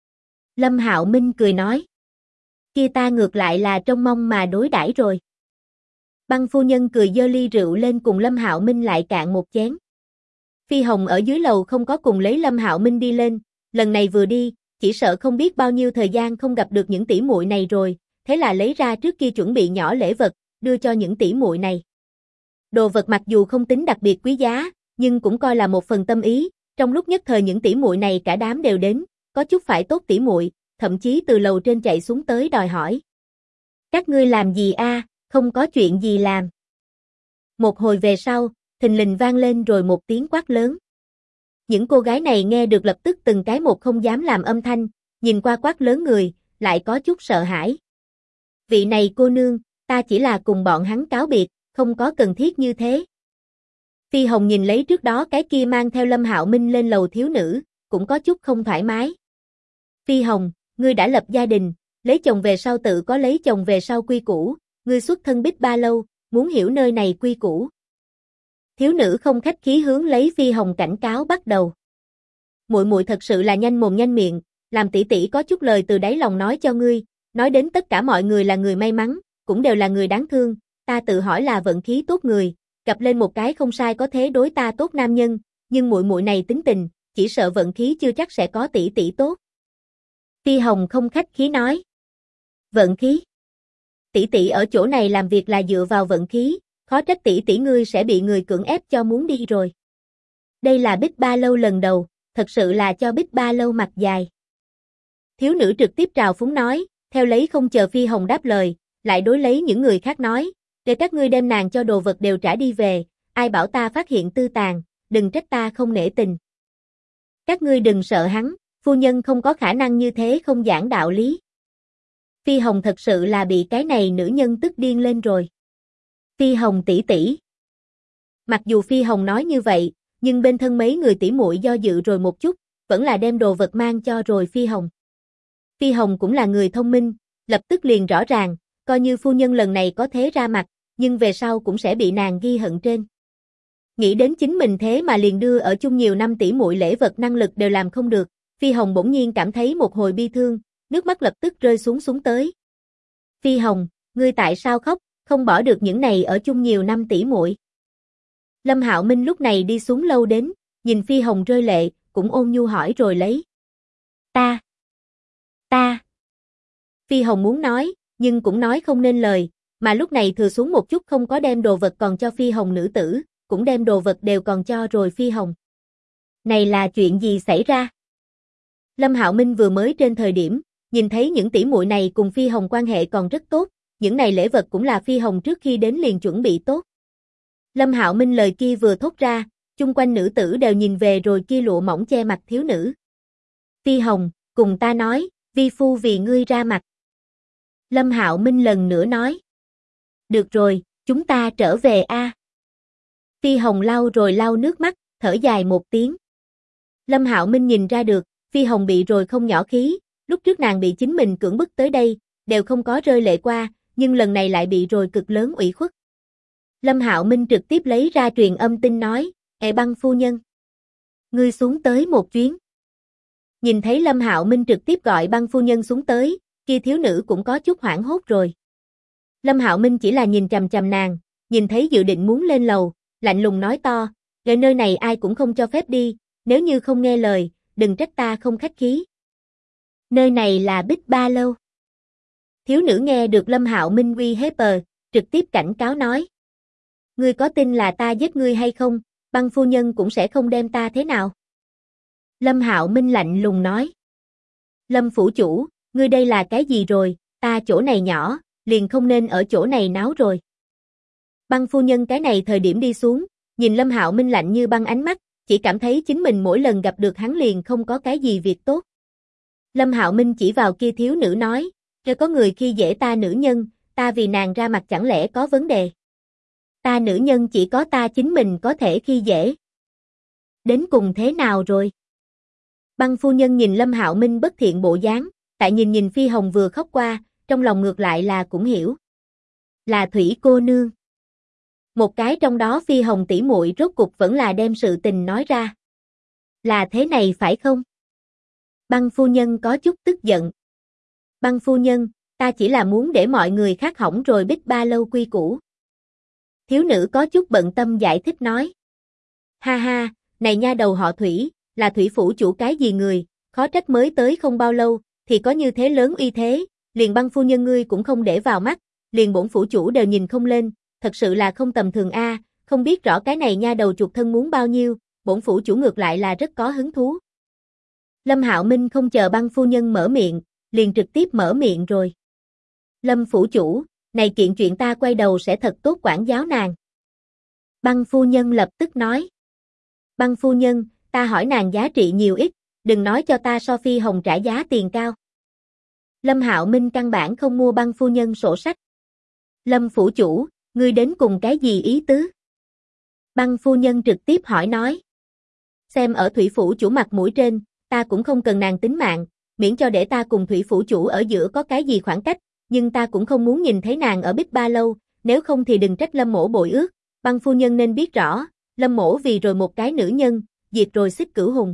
Lâm Hạo Minh cười nói. Kia ta ngược lại là trông mong mà đối đãi rồi. Băng phu nhân cười giơ ly rượu lên cùng Lâm Hạo Minh lại cạn một chén. Phi Hồng ở dưới lầu không có cùng lấy Lâm Hạo Minh đi lên, lần này vừa đi, chỉ sợ không biết bao nhiêu thời gian không gặp được những tỷ muội này rồi, thế là lấy ra trước kia chuẩn bị nhỏ lễ vật, đưa cho những tỷ muội này. Đồ vật mặc dù không tính đặc biệt quý giá, nhưng cũng coi là một phần tâm ý, trong lúc nhất thời những tỷ muội này cả đám đều đến, có chút phải tốt tỷ muội, thậm chí từ lầu trên chạy xuống tới đòi hỏi. Các ngươi làm gì a? Không có chuyện gì làm. Một hồi về sau, thình lình vang lên rồi một tiếng quát lớn. Những cô gái này nghe được lập tức từng cái một không dám làm âm thanh, nhìn qua quát lớn người, lại có chút sợ hãi. Vị này cô nương, ta chỉ là cùng bọn hắn cáo biệt, không có cần thiết như thế. Phi Hồng nhìn lấy trước đó cái kia mang theo Lâm Hạo Minh lên lầu thiếu nữ, cũng có chút không thoải mái. Phi Hồng, ngươi đã lập gia đình, lấy chồng về sau tự có lấy chồng về sau quy củ, ngươi xuất thân Bích Ba Lâu, muốn hiểu nơi này quy củ. Thiếu nữ không khách khí hướng lấy Phi Hồng cảnh cáo bắt đầu. Muội muội thật sự là nhanh mồm nhanh miệng, làm tỷ tỷ có chút lời từ đáy lòng nói cho ngươi, nói đến tất cả mọi người là người may mắn, cũng đều là người đáng thương, ta tự hỏi là vận khí tốt người, gặp lên một cái không sai có thế đối ta tốt nam nhân, nhưng muội muội này tính tình, chỉ sợ vận khí chưa chắc sẽ có tỷ tỷ tốt. Phi Hồng không khách khí nói. Vận khí? Tỷ tỷ ở chỗ này làm việc là dựa vào vận khí, khó trách tỷ tỷ ngươi sẽ bị người cưỡng ép cho muốn đi rồi. Đây là Bích Ba Lâu lần đầu, thật sự là cho Bích Ba Lâu mặt dài. Thiếu nữ trực tiếp trào phúng nói, theo lấy không chờ Phi Hồng đáp lời, lại đối lấy những người khác nói, để các ngươi đem nàng cho đồ vật đều trả đi về, ai bảo ta phát hiện tư tàn, đừng trách ta không nể tình. Các ngươi đừng sợ hắn, phu nhân không có khả năng như thế không giảng đạo lý. Phi Hồng thật sự là bị cái này nữ nhân tức điên lên rồi. Phi Hồng tỷ tỷ. Mặc dù Phi Hồng nói như vậy, nhưng bên thân mấy người tỷ muội do dự rồi một chút, vẫn là đem đồ vật mang cho rồi Phi Hồng. Phi Hồng cũng là người thông minh, lập tức liền rõ ràng, coi như phu nhân lần này có thế ra mặt, nhưng về sau cũng sẽ bị nàng ghi hận trên. Nghĩ đến chính mình thế mà liền đưa ở chung nhiều năm tỷ muội lễ vật năng lực đều làm không được, Phi Hồng bỗng nhiên cảm thấy một hồi bi thương, nước mắt lập tức rơi xuống tới. Phi Hồng, ngươi tại sao khóc, không bỏ được những này ở chung nhiều năm tỷ muội? Lâm Hạo Minh lúc này đi xuống lâu đến, nhìn Phi Hồng rơi lệ, cũng ôn nhu hỏi rồi lấy. Ta. Phi Hồng muốn nói, nhưng cũng nói không nên lời, mà lúc này thừa xuống một chút không có đem đồ vật còn cho Phi Hồng nữ tử, cũng đem đồ vật đều còn cho rồi Phi Hồng. Này là chuyện gì xảy ra? Lâm Hạo Minh vừa mới trên thời điểm, nhìn thấy những tỷ muội này cùng Phi Hồng quan hệ còn rất tốt, những này lễ vật cũng là Phi Hồng trước khi đến liền chuẩn bị tốt. Lâm Hạo Minh lời kia vừa thốt ra, chung quanh nữ tử đều nhìn về rồi kia lụa mỏng che mặt thiếu nữ. Phi Hồng, cùng ta nói, vi phu vì ngươi ra mặt. Lâm Hạo Minh lần nữa nói. Được rồi, chúng ta trở về a. Phi Hồng lau rồi lau nước mắt, thở dài một tiếng. Lâm Hạo Minh nhìn ra được, Phi Hồng bị rồi không nhỏ khí, lúc trước nàng bị chính mình cưỡng bức tới đây, đều không có rơi lệ qua, nhưng lần này lại bị rồi cực lớn ủy khuất. Lâm Hạo Minh trực tiếp lấy ra truyền âm tin nói, Băng phu nhân, ngươi xuống tới một chuyến. Nhìn thấy Lâm Hạo Minh trực tiếp gọi Băng phu nhân xuống tới, kia thiếu nữ cũng có chút hoảng hốt rồi. Lâm Hạo Minh chỉ là nhìn chằm chằm nàng, nhìn thấy dự định muốn lên lầu, lạnh lùng nói to, nơi này ai cũng không cho phép đi, nếu như không nghe lời, đừng trách ta không khách khí. Nơi này là Bích Ba Lâu. Thiếu nữ nghe được Lâm Hạo Minh uy hiếp trực tiếp cảnh cáo nói. Ngươi có tin là ta giết ngươi hay không, Băng phu nhân cũng sẽ không đem ta thế nào. Lâm Hạo Minh lạnh lùng nói. Lâm phủ chủ, ngươi đây là cái gì rồi, ta chỗ này nhỏ, liền không nên ở chỗ này náo rồi. Băng phu nhân cái này thời điểm đi xuống, nhìn Lâm Hạo Minh lạnh như băng ánh mắt, chỉ cảm thấy chính mình mỗi lần gặp được hắn liền không có cái gì việc tốt. Lâm Hạo Minh chỉ vào kia thiếu nữ nói, "Nếu có người khi dễ ta nữ nhân, ta vì nàng ra mặt chẳng lẽ có vấn đề? Ta nữ nhân chỉ có ta chính mình có thể khi dễ. Đến cùng thế nào rồi?" Băng phu nhân nhìn Lâm Hạo Minh bất thiện bộ dáng, tại nhìn Phi Hồng vừa khóc qua, trong lòng ngược lại là cũng hiểu. Là Thủy cô nương. Một cái trong đó Phi Hồng tỷ muội rốt cục vẫn là đem sự tình nói ra. Là thế này phải không? Băng phu nhân có chút tức giận. Băng phu nhân, ta chỉ là muốn để mọi người khác hỏng rồi Bích Ba lâu quy củ. Thiếu nữ có chút bận tâm giải thích nói. Ha ha, này nha đầu họ Thủy, là Thủy phủ chủ cái gì người, khó trách mới tới không bao lâu, thì có như thế lớn uy thế, liền Băng phu nhân ngươi cũng không để vào mắt, liền bổn phủ chủ đều nhìn không lên, thật sự là không tầm thường a, không biết rõ cái này nha đầu chuột thân muốn bao nhiêu, bổn phủ chủ ngược lại là rất có hứng thú. Lâm Hạo Minh không chờ Băng phu nhân mở miệng, liền trực tiếp mở miệng rồi. Lâm phủ chủ, này kiện chuyện ta quay đầu sẽ thật tốt quản giáo nàng. Băng phu nhân lập tức nói. Băng phu nhân, ta hỏi nàng giá trị nhiều ít, đừng nói cho ta so Phi Hồng trả giá tiền cao. Lâm Hạo Minh căn bản không mua Băng phu nhân sổ sách. Lâm phủ chủ, ngươi đến cùng cái gì ý tứ? Băng phu nhân trực tiếp hỏi nói. Xem ở Thủy phủ chủ mặt mũi trên, ta cũng không cần nàng tính mạng, miễn cho để ta cùng Thủy phủ chủ ở giữa có cái gì khoảng cách, nhưng ta cũng không muốn nhìn thấy nàng ở Bích Ba lâu, nếu không thì đừng trách Lâm mỗ bội ước, Băng phu nhân nên biết rõ, Lâm mỗ vì rồi một cái nữ nhân, diệt rồi Xích Cửu Hùng.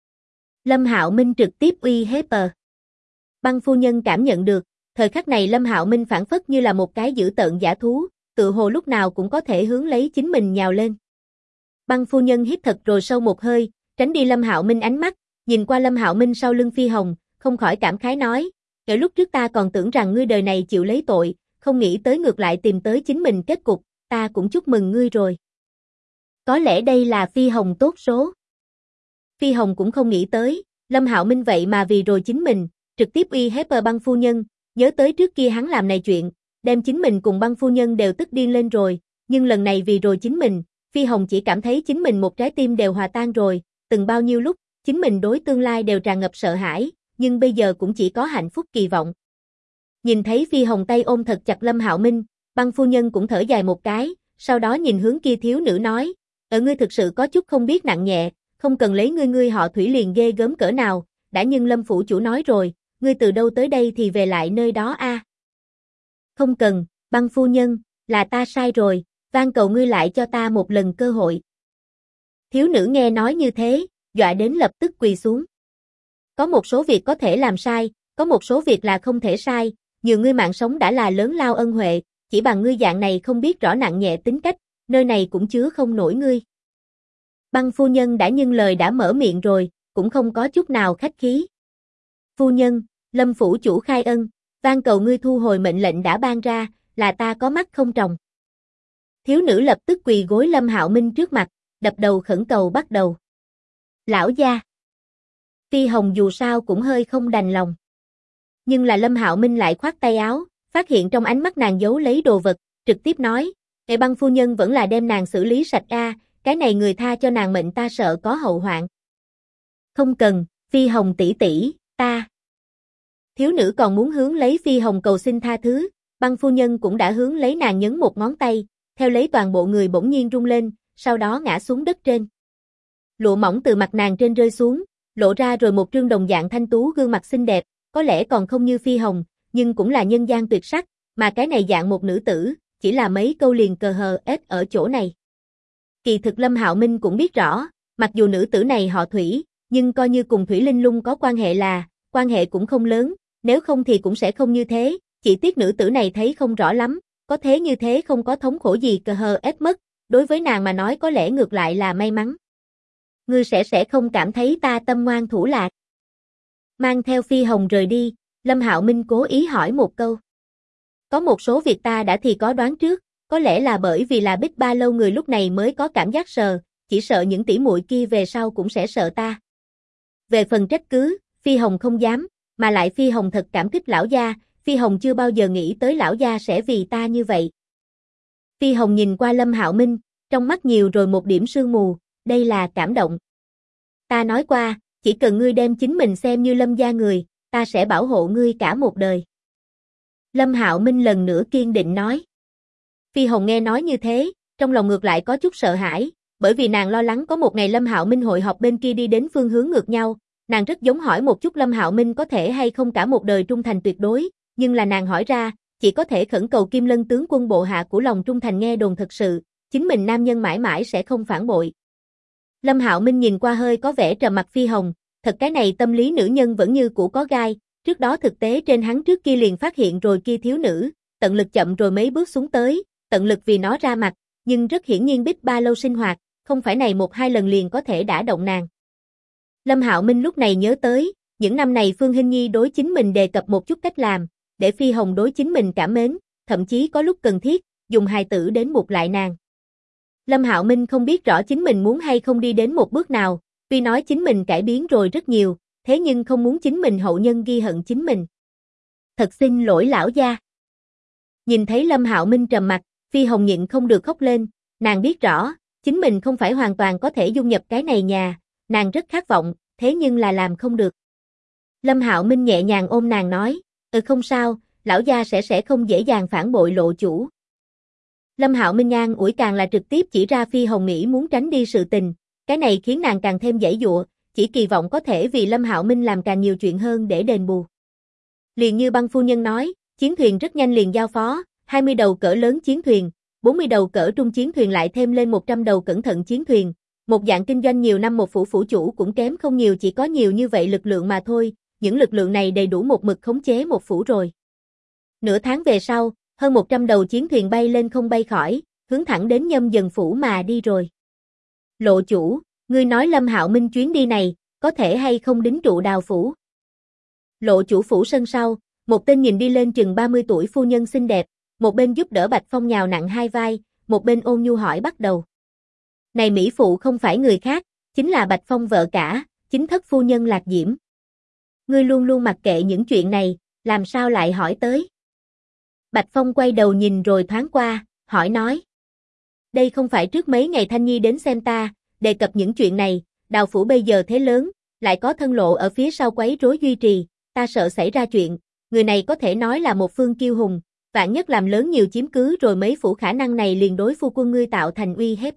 Lâm Hạo Minh trực tiếp uy hiếp. Băng phu nhân cảm nhận được, thời khắc này Lâm Hạo Minh phản phất như là một cái dữ tợn dã thú, tự hồ lúc nào cũng có thể hướng lấy chính mình nhào lên. Băng phu nhân hít thật rồi sâu một hơi, tránh đi Lâm Hạo Minh ánh mắt, nhìn qua Lâm Hạo Minh sau lưng Phi Hồng, không khỏi cảm khái nói, ở lúc trước ta còn tưởng rằng ngươi đời này chịu lấy tội, không nghĩ tới ngược lại tìm tới chính mình kết cục, ta cũng chúc mừng ngươi rồi. Có lẽ đây là Phi Hồng tốt số. Phi Hồng cũng không nghĩ tới, Lâm Hạo Minh vậy mà vì rồi chính mình, trực tiếp uy hiếp Băng phu nhân, nhớ tới trước kia hắn làm này chuyện, đem chính mình cùng Băng phu nhân đều tức điên lên rồi, nhưng lần này vì rồi chính mình, Phi Hồng chỉ cảm thấy chính mình một trái tim đều hòa tan rồi, từng bao nhiêu lúc, chính mình đối tương lai đều tràn ngập sợ hãi, nhưng bây giờ cũng chỉ có hạnh phúc kỳ vọng. Nhìn thấy Phi Hồng tay ôm thật chặt Lâm Hạo Minh, Băng phu nhân cũng thở dài một cái, sau đó nhìn hướng kia thiếu nữ nói, ngươi thực sự có chút không biết nặng nhẹ, không cần lấy ngươi họ Thủy liền ghê gớm cỡ nào, đã nhưng Lâm phủ chủ nói rồi, ngươi từ đâu tới đây thì về lại nơi đó a. Không cần, Băng phu nhân, là ta sai rồi, van cầu ngươi lại cho ta một lần cơ hội. Thiếu nữ nghe nói như thế, dọa đến lập tức quỳ xuống. Có một số việc có thể làm sai, có một số việc là không thể sai, nhiều ngươi mạng sống đã là lớn lao ân huệ, chỉ bằng ngươi dạng này không biết rõ nặng nhẹ tính cách, nơi này cũng chứa không nổi ngươi. Băng phu nhân đã nhưng lời đã mở miệng rồi, cũng không có chút nào khách khí. Phu nhân, Lâm phủ chủ khai ân, van cầu ngươi thu hồi mệnh lệnh đã ban ra, là ta có mắt không tròng. Thiếu nữ lập tức quỳ gối Lâm Hạo Minh trước mặt, đập đầu khẩn cầu bắt đầu. Lão gia. Phi Hồng dù sao cũng hơi không đành lòng. Nhưng là Lâm Hạo Minh lại khoát tay áo, phát hiện trong ánh mắt nàng giấu lấy đồ vật, trực tiếp nói, Băng phu nhân vẫn là đem nàng xử lý sạch a, cái này người tha cho nàng mệnh ta sợ có hậu hoạn. Không cần, Phi Hồng tỷ tỷ, ta. Thiếu nữ còn muốn hướng lấy Phi Hồng cầu xin tha thứ, Băng phu nhân cũng đã hướng lấy nàng nhấn một ngón tay, theo lấy toàn bộ người bỗng nhiên rung lên, sau đó ngã xuống đất trên. Lụa mỏng từ mặt nàng trên rơi xuống, lộ ra rồi một trương đồng dạng thanh tú gương mặt xinh đẹp, có lẽ còn không như Phi Hồng, nhưng cũng là nhân gian tuyệt sắc, mà cái này dạng một nữ tử, chỉ là mấy câu liền cờ hờ ết ở chỗ này. Kỳ thực Lâm Hạo Minh cũng biết rõ, mặc dù nữ tử này họ Thủy, nhưng coi như cùng Thủy Linh Lung có quan hệ là, quan hệ cũng không lớn, nếu không thì cũng sẽ không như thế, chỉ tiếc nữ tử này thấy không rõ lắm, có thế như thế không có thống khổ gì cờ hờ ết mất, đối với nàng mà nói có lẽ ngược lại là may mắn. Ngươi sẽ không cảm thấy ta tâm ngoan thủ lạc. Mang theo Phi Hồng rời đi, Lâm Hạo Minh cố ý hỏi một câu. Có một số việc ta đã thì có đoán trước, có lẽ là bởi vì là Bích Ba lâu người lúc này mới có cảm giác sợ, chỉ sợ những tỷ muội kia về sau cũng sẽ sợ ta. Về phần trách cứ, Phi Hồng không dám, mà lại Phi Hồng thật cảm kích lão gia, Phi Hồng chưa bao giờ nghĩ tới lão gia sẽ vì ta như vậy. Phi Hồng nhìn qua Lâm Hạo Minh, trong mắt nhiều rồi một điểm sương mù, đây là cảm động. Ta nói qua, chỉ cần ngươi đem chính mình xem như Lâm gia người, ta sẽ bảo hộ ngươi cả một đời. Lâm Hạo Minh lần nữa kiên định nói. Phi Hồng nghe nói như thế, trong lòng ngược lại có chút sợ hãi, bởi vì nàng lo lắng có một ngày Lâm Hạo Minh hội họp bên kia đi đến phương hướng ngược nhau, nàng rất giống hỏi một chút Lâm Hạo Minh có thể hay không cả một đời trung thành tuyệt đối, nhưng là nàng hỏi ra, chỉ có thể khẩn cầu Kim Lân tướng quân bộ hạ của lòng trung thành nghe đồn thật sự, chính mình nam nhân mãi mãi sẽ không phản bội. Lâm Hạo Minh nhìn qua hơi có vẻ trầm mặc Phi Hồng, thật cái này tâm lý nữ nhân vẫn như cũ có gai, trước đó thực tế trên hắn trước kia liền phát hiện rồi kia thiếu nữ, tận lực chậm rồi mấy bước xuống tới, tận lực vì nó ra mặt, nhưng rất hiển nhiên Bích Ba lâu sinh hoạt, không phải này một hai lần liền có thể đả động nàng. Lâm Hạo Minh lúc này nhớ tới, những năm này Phương Hinh Nhi đối chính mình đề cập một chút cách làm, để Phi Hồng đối chính mình cảm mến, thậm chí có lúc cần thiết, dùng hài tử đến buộc lại nàng. Lâm Hạo Minh không biết rõ chính mình muốn hay không đi đến một bước nào, tuy nói chính mình cải biến rồi rất nhiều, thế nhưng không muốn chính mình hậu nhân ghi hận chính mình. Thật xin lỗi lão gia. Nhìn thấy Lâm Hạo Minh trầm mặt, Phi Hồng nhịn không được khóc lên, nàng biết rõ, chính mình không phải hoàn toàn có thể dung nhập cái này nhà, nàng rất khát vọng, thế nhưng là làm không được. Lâm Hạo Minh nhẹ nhàng ôm nàng nói, không sao, lão gia sẽ không dễ dàng phản bội lộ chủ. Lâm Hạo Minh an ủi càng là trực tiếp chỉ ra Phi Hồng nghĩ muốn tránh đi sự tình, cái này khiến nàng càng thêm giãy giụa, chỉ kỳ vọng có thể vì Lâm Hạo Minh làm càng nhiều chuyện hơn để đền bù. Liền như Băng phu nhân nói, chiến thuyền rất nhanh liền giao phó, 20 đầu cỡ lớn chiến thuyền, 40 đầu cỡ trung chiến thuyền lại thêm lên 100 đầu cẩn thận chiến thuyền, một dạng kinh doanh nhiều năm một phủ chủ cũng kém không nhiều, chỉ có nhiều như vậy lực lượng mà thôi, những lực lượng này đầy đủ một mực khống chế một phủ rồi. Nửa tháng về sau, hơn 100 đầu chiến thuyền bay lên không bay khỏi, hướng thẳng đến Nhâm Dần phủ mà đi rồi. Lộ chủ, ngươi nói Lâm Hạo Minh chuyến đi này, có thể hay không đính trụ Đào phủ? Lộ chủ phủ sân sau, một tên nhìn đi lên chừng 30 tuổi phu nhân xinh đẹp, một bên giúp đỡ Bạch Phong nhào nặng hai vai, một bên ôn nhu hỏi bắt đầu. Này mỹ phụ không phải người khác, chính là Bạch Phong vợ cả, chính thất phu nhân Lạc Diễm. Ngươi luôn luôn mặc kệ những chuyện này, làm sao lại hỏi tới? Bạch Phong quay đầu nhìn rồi thoáng qua, hỏi nói. Đây không phải trước mấy ngày Thanh Nhi đến xem ta, đề cập những chuyện này, Đào phủ bây giờ thế lớn, lại có thân lộ ở phía sau quấy rối duy trì, ta sợ xảy ra chuyện, người này có thể nói là một phương kiêu hùng, vạn nhất làm lớn nhiều chiếm cứ rồi mấy phủ khả năng này liền đối phu quân ngươi tạo thành uy hiếp.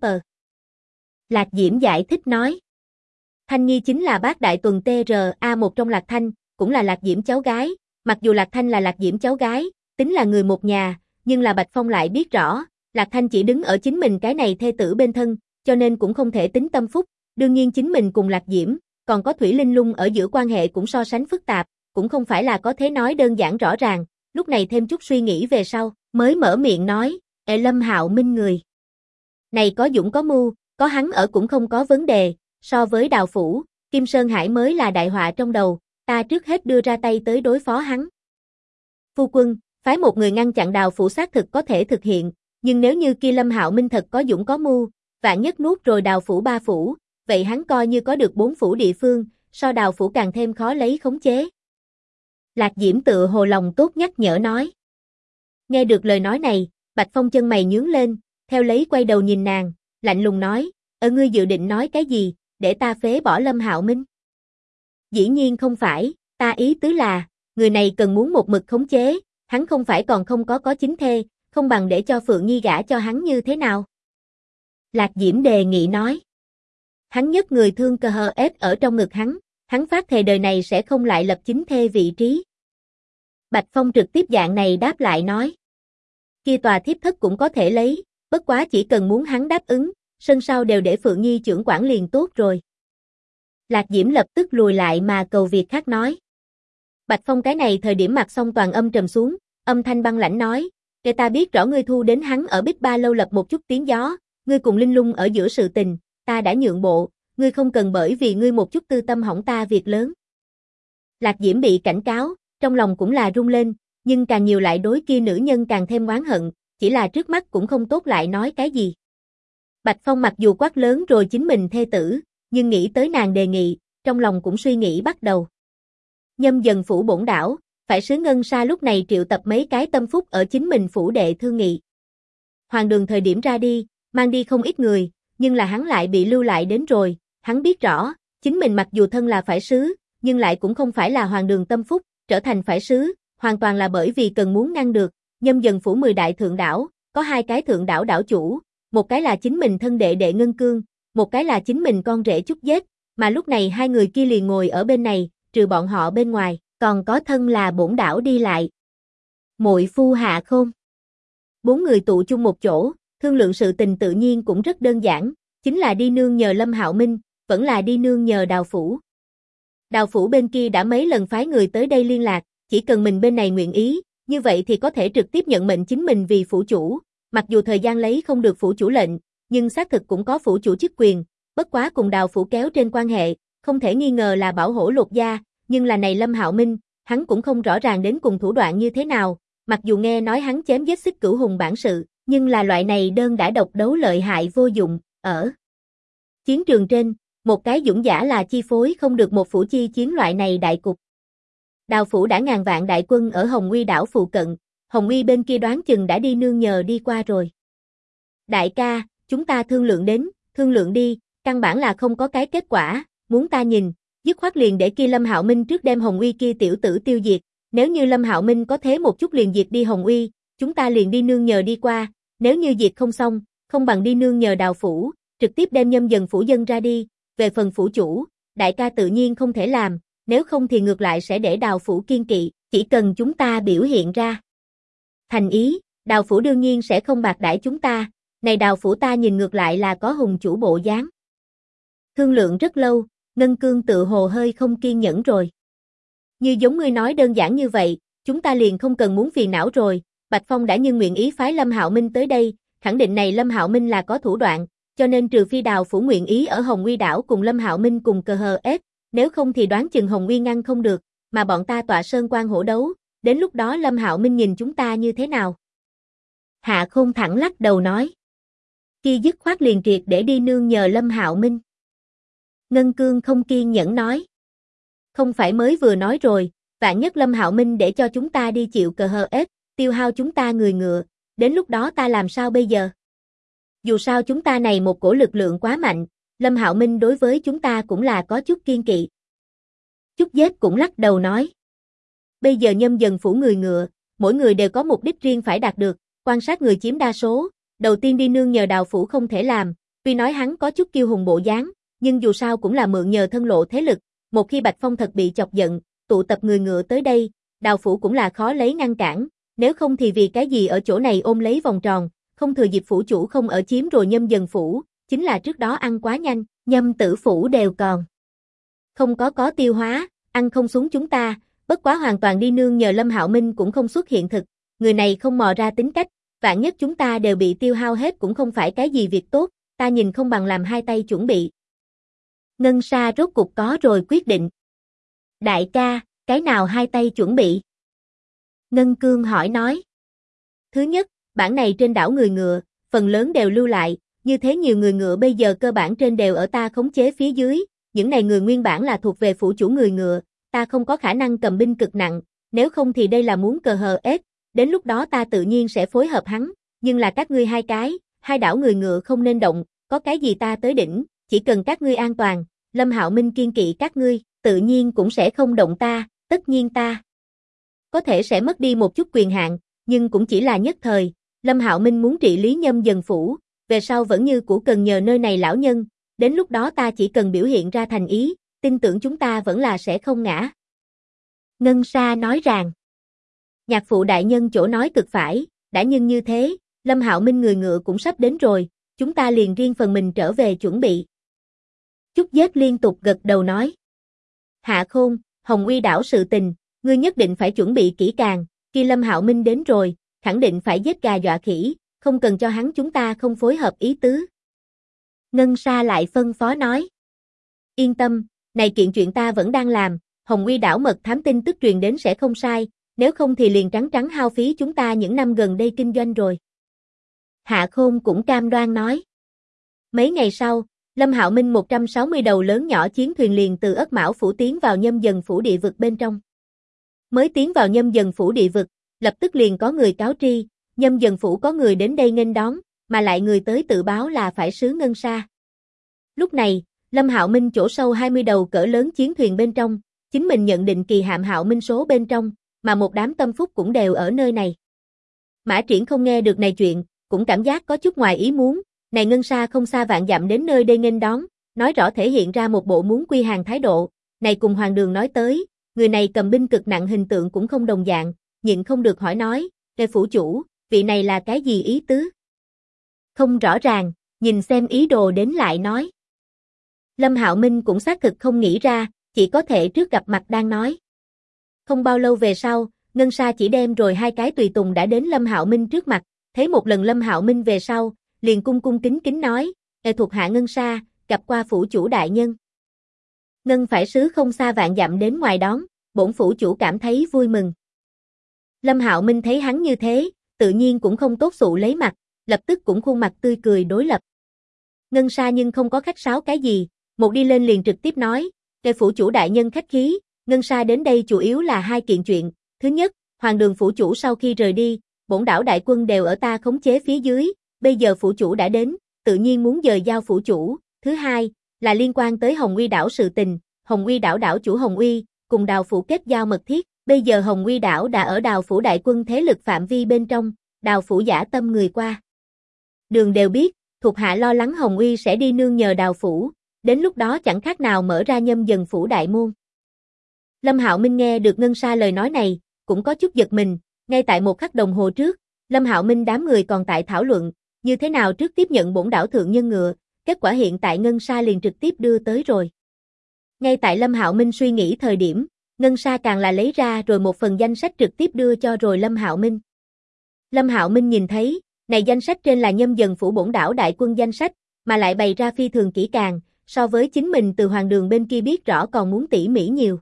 Lạc Diễm giải thích nói. Thanh Nhi chính là bác đại tuần TRA một trong Lạc Thanh, cũng là Lạc Diễm cháu gái, mặc dù Lạc Thanh là Lạc Diễm cháu gái, tính là người một nhà, nhưng là Bạch Phong lại biết rõ, Lạc Thanh chỉ đứng ở chính mình cái này thê tử bên thân, cho nên cũng không thể tính tâm phúc, đương nhiên chính mình cùng Lạc Diễm, còn có Thủy Linh Lung ở giữa quan hệ cũng so sánh phức tạp, cũng không phải là có thể nói đơn giản rõ ràng, lúc này thêm chút suy nghĩ về sau, mới mở miệng nói, Lâm Hạo Minh người này có dũng có mưu, có hắn ở cũng không có vấn đề, so với Đào phủ, Kim Sơn Hải mới là đại họa trong đầu, ta trước hết đưa ra tay tới đối phó hắn. Phu quân, phái một người ngăn chặn Đào phủ xác thực có thể thực hiện, nhưng nếu như kia Lâm Hạo Minh thật có dũng có mưu, vạn nhất nuốt rồi Đào phủ 3 phủ, vậy hắn coi như có được 4 phủ địa phương, so Đào phủ càng thêm khó lấy khống chế. Lạc Diễm tự hồ lòng tốt nhắc nhở nói. Nghe được lời nói này, Bạch Phong chân mày nhướng lên, theo lấy quay đầu nhìn nàng, lạnh lùng nói, ngươi dự định nói cái gì, để ta phế bỏ Lâm Hạo Minh? Dĩ nhiên không phải, ta ý tứ là, người này cần muốn một mực khống chế, hắn không phải còn không có chính thê, không bằng để cho Phượng Nhi gả cho hắn như thế nào? Lạc Diễm đề nghị nói. Hắn nhất người thương cờ hờ ép ở trong ngực hắn phát thề đời này sẽ không lại lập chính thê vị trí. Bạch Phong trực tiếp dạng này đáp lại nói. Kia tòa thiếp thất cũng có thể lấy, bất quá chỉ cần muốn hắn đáp ứng, sân sau đều để Phượng Nhi trưởng quản liền tốt rồi. Lạc Diễm lập tức lùi lại mà cầu việc khác nói. Bạch Phong cái này thời điểm mặt song toàn âm trầm xuống, âm thanh băng lãnh nói, để ta biết rõ ngươi thu đến hắn ở Bích Ba lâu lập một chút tiếng gió, ngươi cùng Linh Lung ở giữa sự tình, ta đã nhượng bộ, ngươi không cần bởi vì ngươi một chút tư tâm hỏng ta việc lớn. Lạc Diễm bị cảnh cáo, trong lòng cũng là rung lên, nhưng càng nhiều lại đối kia nữ nhân càng thêm oán hận, chỉ là trước mắt cũng không tốt lại nói cái gì. Bạch Phong mặc dù quát lớn rồi chính mình thê tử, nhưng nghĩ tới nàng đề nghị, trong lòng cũng suy nghĩ bắt đầu. Nhâm Dần phủ bổn đảo, phải sứ Ngân Sa lúc này triệu tập mấy cái tâm phúc ở chính mình phủ đệ thương nghị. Hoàng đường thời điểm ra đi, mang đi không ít người, nhưng là hắn lại bị lưu lại đến rồi, hắn biết rõ, chính mình mặc dù thân là phải sứ, nhưng lại cũng không phải là hoàng đường tâm phúc, trở thành phải sứ, hoàn toàn là bởi vì cần muốn ngăn được, Nhâm Dần phủ 10 đại thượng đảo, có 2 cái thượng đảo đảo chủ, một cái là chính mình thân đệ đệ Ngân Cương, một cái là chính mình con rể Trúc Giết, mà lúc này 2 người kia liền ngồi ở bên này, trừ bọn họ bên ngoài, còn có thân là bổn đảo đi lại. Muội phu Hạ Khôn. 4 người tụ chung một chỗ, thương lượng sự tình tự nhiên cũng rất đơn giản, chính là đi nương nhờ Lâm Hạo Minh, vẫn là đi nương nhờ Đào phủ. Đào phủ bên kia đã mấy lần phái người tới đây liên lạc, chỉ cần mình bên này nguyện ý, như vậy thì có thể trực tiếp nhận mệnh chính mình vì phủ chủ, mặc dù thời gian lấy không được phủ chủ lệnh, nhưng xác thực cũng có phủ chủ chức quyền, bất quá cùng Đào phủ kéo trên quan hệ, không thể nghi ngờ là bảo hổ lột da, nhưng là này Lâm Hạo Minh, hắn cũng không rõ ràng đến cùng thủ đoạn như thế nào, mặc dù nghe nói hắn chém giết Xích Cửu Hùng bản sự, nhưng là loại này đơn đã độc đấu lợi hại vô dụng, ở chiến trường trên, một cái dũng giả là chi phối không được một phủ chi chiến loại này đại cục. Đào phủ đã ngàn vạn đại quân ở Hồng Uy đảo phụ cận, Hồng Uy bên kia đoán chừng đã đi nương nhờ đi qua rồi. Đại ca, chúng ta thương lượng đi, căn bản là không có cái kết quả, muốn ta nhìn, dứt khoát liền để kia Lâm Hạo Minh trước đem Hồng Uy kia tiểu tử tiêu diệt, nếu như Lâm Hạo Minh có thế một chút liền diệt đi Hồng Uy, chúng ta liền đi nương nhờ đi qua, nếu như diệt không xong, không bằng đi nương nhờ Đào phủ, trực tiếp đem Nhâm Dần phủ dân ra đi, về phần phủ chủ, đại ca tự nhiên không thể làm, nếu không thì ngược lại sẽ để Đào phủ kiên kỵ, chỉ cần chúng ta biểu hiện ra thành ý, Đào phủ đương nhiên sẽ không bạc đãi chúng ta, này Đào phủ ta nhìn ngược lại là có hùng chủ bộ dáng. Thương lượng rất lâu, Ngân Cương tự hồ hơi không kiên nhẫn rồi. Như giống ngươi nói đơn giản như vậy, chúng ta liền không cần muốn phiền não rồi, Bạch Phong đã như nguyện ý phái Lâm Hạo Minh tới đây, khẳng định này Lâm Hạo Minh là có thủ đoạn, cho nên trừ phi Đào phủ nguyện ý ở Hồng Uy đảo cùng Lâm Hạo Minh cùng cờ hờ ép, nếu không thì đoán chừng Hồng Uy ngăn không được, mà bọn ta tọa sơn quan hổ đấu, đến lúc đó Lâm Hạo Minh nhìn chúng ta như thế nào? Hạ Khôn thẳng lắc đầu nói. Kia dứt khoát liền triệt để đi nương nhờ Lâm Hạo Minh. Ngân Cương không kiên nhẫn nói. Không phải mới vừa nói rồi, vạn nhất Lâm Hạo Minh để cho chúng ta đi chịu cờ hờ ép, tiêu hao chúng ta người ngựa, đến lúc đó ta làm sao bây giờ? Dù sao chúng ta này một cổ lực lượng quá mạnh, Lâm Hạo Minh đối với chúng ta cũng là có chút kiên kỵ. Trúc Giết cũng lắc đầu nói. Bây giờ Nhâm Dần phủ người ngựa, mỗi người đều có mục đích riêng phải đạt được, quan sát người chiếm đa số, đầu tiên đi nương nhờ Đào phủ không thể làm, tuy nói hắn có chút kiêu hùng bộ dáng, nhưng dù sao cũng là mượn nhờ thân lộ thế lực, một khi Bạch Phong thật bị chọc giận, tụ tập người ngựa tới đây, Đào phủ cũng là khó lấy ngăn cản, nếu không thì vì cái gì ở chỗ này ôm lấy vòng tròn, không thừa dịp phủ chủ không ở chiếm rồi Nhâm Dần phủ, chính là trước đó ăn quá nhanh, Nhâm tử phủ đều còn không có tiêu hóa, ăn không xuống chúng ta, bất quá hoàn toàn đi nương nhờ Lâm Hạo Minh cũng không xuất hiện thực, người này không mò ra tính cách, vạn nhất chúng ta đều bị tiêu hao hết cũng không phải cái gì việc tốt, ta nhìn không bằng làm hai tay chuẩn bị. Ngân Sa rốt cục có rồi quyết định. Đại ca, cái nào hai tay chuẩn bị? Ngân Cương hỏi nói. Thứ nhất, bản này trên đảo người ngựa, phần lớn đều lưu lại, như thế nhiều người ngựa bây giờ cơ bản trên đều ở ta khống chế phía dưới, những này người nguyên bản là thuộc về phủ chủ người ngựa, ta không có khả năng cầm binh cực nặng, nếu không thì đây là muốn cờ hờ ép, đến lúc đó ta tự nhiên sẽ phối hợp hắn, nhưng là các ngươi hai đảo người ngựa không nên động, có cái gì ta tới đỉnh, chỉ cần các ngươi an toàn, Lâm Hạo Minh kiên kỵ các ngươi, tự nhiên cũng sẽ không động ta, tất nhiên ta có thể sẽ mất đi một chút quyền hạn, nhưng cũng chỉ là nhất thời, Lâm Hạo Minh muốn trị lý Nhâm Dần phủ, về sau vẫn như cũ cần nhờ nơi này lão nhân, đến lúc đó ta chỉ cần biểu hiện ra thành ý, tin tưởng chúng ta vẫn là sẽ không ngã. Ngân Sa nói rằng, nhạc phụ đại nhân chỗ nói cực phải, đã nhưng như thế, Lâm Hạo Minh người ngựa cũng sắp đến rồi, chúng ta liền riêng phần mình trở về chuẩn bị. Trúc Giết liên tục gật đầu nói. Hạ Khôn, Hồng Uy đảo sự tình, ngươi nhất định phải chuẩn bị kỹ càng, khi Lâm Hạo Minh đến rồi, khẳng định phải giết gà dọa khỉ, không cần cho hắn chúng ta không phối hợp ý tứ. Ngân Sa lại phân phó nói. Yên tâm, này kiện chuyện ta vẫn đang làm, Hồng Uy đảo mật thám tin tức truyền đến sẽ không sai, nếu không thì liền trắng hao phí chúng ta những năm gần đây kinh doanh rồi. Hạ Khôn cũng cam đoan nói. Mấy ngày sau, Lâm Hạo Minh 160 đầu lớn nhỏ chiến thuyền liền từ Ất Mão phủ tiến vào Nhâm Dần phủ địa vực bên trong. Mới tiến vào Nhâm Dần phủ địa vực, lập tức liền có người cáo tri, Nhâm Dần phủ có người đến đây nghênh đón, mà lại người tới tự báo là phải sứ ngân sa. Lúc này, Lâm Hạo Minh chỗ sâu 20 đầu cỡ lớn chiến thuyền bên trong, chính mình nhận định kỳ hạm Hạo Minh số bên trong, mà một đám tâm phúc cũng đều ở nơi này. Mã Triển không nghe được này chuyện, cũng cảm giác có chút ngoài ý muốn, này ngân sa không xa vạn dặm đến nơi đây nghênh đón, nói rõ thể hiện ra một bộ muốn quy hàng thái độ, này cùng Hoàng Đường nói tới, người này cầm binh cực nặng hình tượng cũng không đồng dạng, nhịn không được hỏi nói, "Lê phủ chủ, vị này là cái gì ý tứ?" Không rõ ràng, nhìn xem ý đồ đến lại nói. Lâm Hạo Minh cũng xác thực không nghĩ ra, chỉ có thể trước gặp mặt đang nói. Không bao lâu về sau, ngân sa chỉ đem rồi hai cái tùy tùng đã đến Lâm Hạo Minh trước mặt, thấy một lần Lâm Hạo Minh về sau, liền cung cung kính kính nói, thuộc hạ ngân sa, gặp qua phủ chủ đại nhân. Ngân phải sứ không xa vạn dặm đến ngoài đón, bổn phủ chủ cảm thấy vui mừng. Lâm Hạo Minh thấy hắn như thế, tự nhiên cũng không tốt sụ lấy mặt, lập tức cũng khuôn mặt tươi cười đối lập. Ngân sa nhưng không có khách sáo cái gì, một đi lên liền trực tiếp nói, "Kê phủ chủ đại nhân khách khí, ngân sa đến đây chủ yếu là hai kiện chuyện, thứ nhất, Hoàng Đường phủ chủ sau khi rời đi, bổn đảo đại quân đều ở ta khống chế phía dưới, bây giờ phủ chủ đã đến, tự nhiên muốn dời giao phủ chủ, thứ hai, là liên quan tới Hồng Uy đảo sự tình, Hồng Uy đảo đảo chủ Hồng Uy, cùng Đào phủ kết giao mật thiết, bây giờ Hồng Uy đảo đã ở Đào phủ đại quân thế lực phạm vi bên trong, Đào phủ dã tâm người qua. Đường đều biết, thuộc hạ lo lắng Hồng Uy sẽ đi nương nhờ Đào phủ, đến lúc đó chẳng khác nào mở ra Nhâm Dần phủ đại môn." Lâm Hạo Minh nghe được ngân sa lời nói này, cũng có chút giật mình, ngay tại một khắc đồng hồ trước, Lâm Hạo Minh đám người còn tại thảo luận, như thế nào trước tiếp nhận bổn đảo thượng nhân ngựa, kết quả hiện tại ngân sa liền trực tiếp đưa tới rồi. Ngay tại Lâm Hạo Minh suy nghĩ thời điểm, ngân sa càng là lấy ra rồi một phần danh sách trực tiếp đưa cho rồi Lâm Hạo Minh. Lâm Hạo Minh nhìn thấy, này danh sách trên là Nhâm Dần phủ bổn đảo đại quân danh sách, mà lại bày ra phi thường kỹ càng, so với chính mình từ Hoàng Đường bên kia biết rõ còn muốn tỉ mỉ nhiều.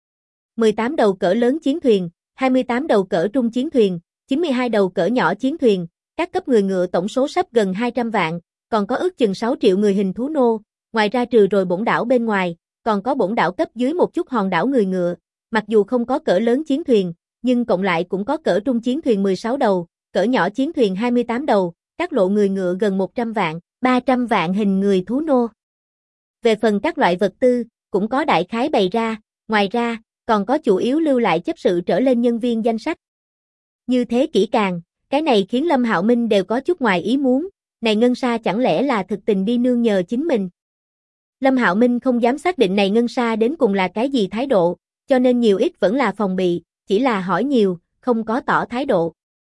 18 đầu cỡ lớn chiến thuyền, 28 đầu cỡ trung chiến thuyền, 92 đầu cỡ nhỏ chiến thuyền, các cấp người ngựa tổng số sắp gần 200 vạn, còn có ước chừng 6 triệu người hình thú nô, ngoài ra trừ rồi bổn đảo bên ngoài, còn có bổn đảo cấp dưới một chút hòn đảo người ngựa, mặc dù không có cỡ lớn chiến thuyền, nhưng cộng lại cũng có cỡ trung chiến thuyền 16 đầu, cỡ nhỏ chiến thuyền 28 đầu, các lộ người ngựa gần 100 vạn, 300 vạn hình người thú nô. Về phần các loại vật tư, cũng có đại khái bày ra, ngoài ra, còn có chủ yếu lưu lại chấp sự trở lên nhân viên danh sách. Như thế kỹ càng, cái này khiến Lâm Hạo Minh đều có chút ngoài ý muốn, này ngân sa chẳng lẽ là thực tình đi nương nhờ chính mình. Lâm Hạo Minh không dám xác định này ngân sa đến cùng là cái gì thái độ, cho nên nhiều ít vẫn là phòng bị, chỉ là hỏi nhiều, không có tỏ thái độ.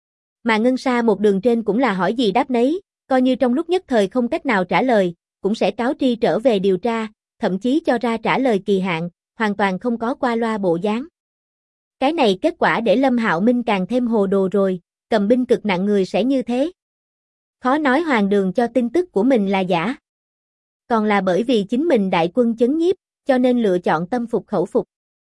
Mà ngân sa một đường trên cũng là hỏi gì đáp nấy, coi như trong lúc nhất thời không cách nào trả lời, cũng sẽ cáo tri trở về điều tra, thậm chí cho ra trả lời kỳ hạn, hoàn toàn không có qua loa bộ dáng. Cái này kết quả để Lâm Hạo Minh càng thêm hồ đồ rồi, cầm binh cực nặng người sẽ như thế. Khó nói Hoàng Đường cho tin tức của mình là giả. Còn là bởi vì chính mình đại quân chấn nhiếp, cho nên lựa chọn tâm phục khẩu phục.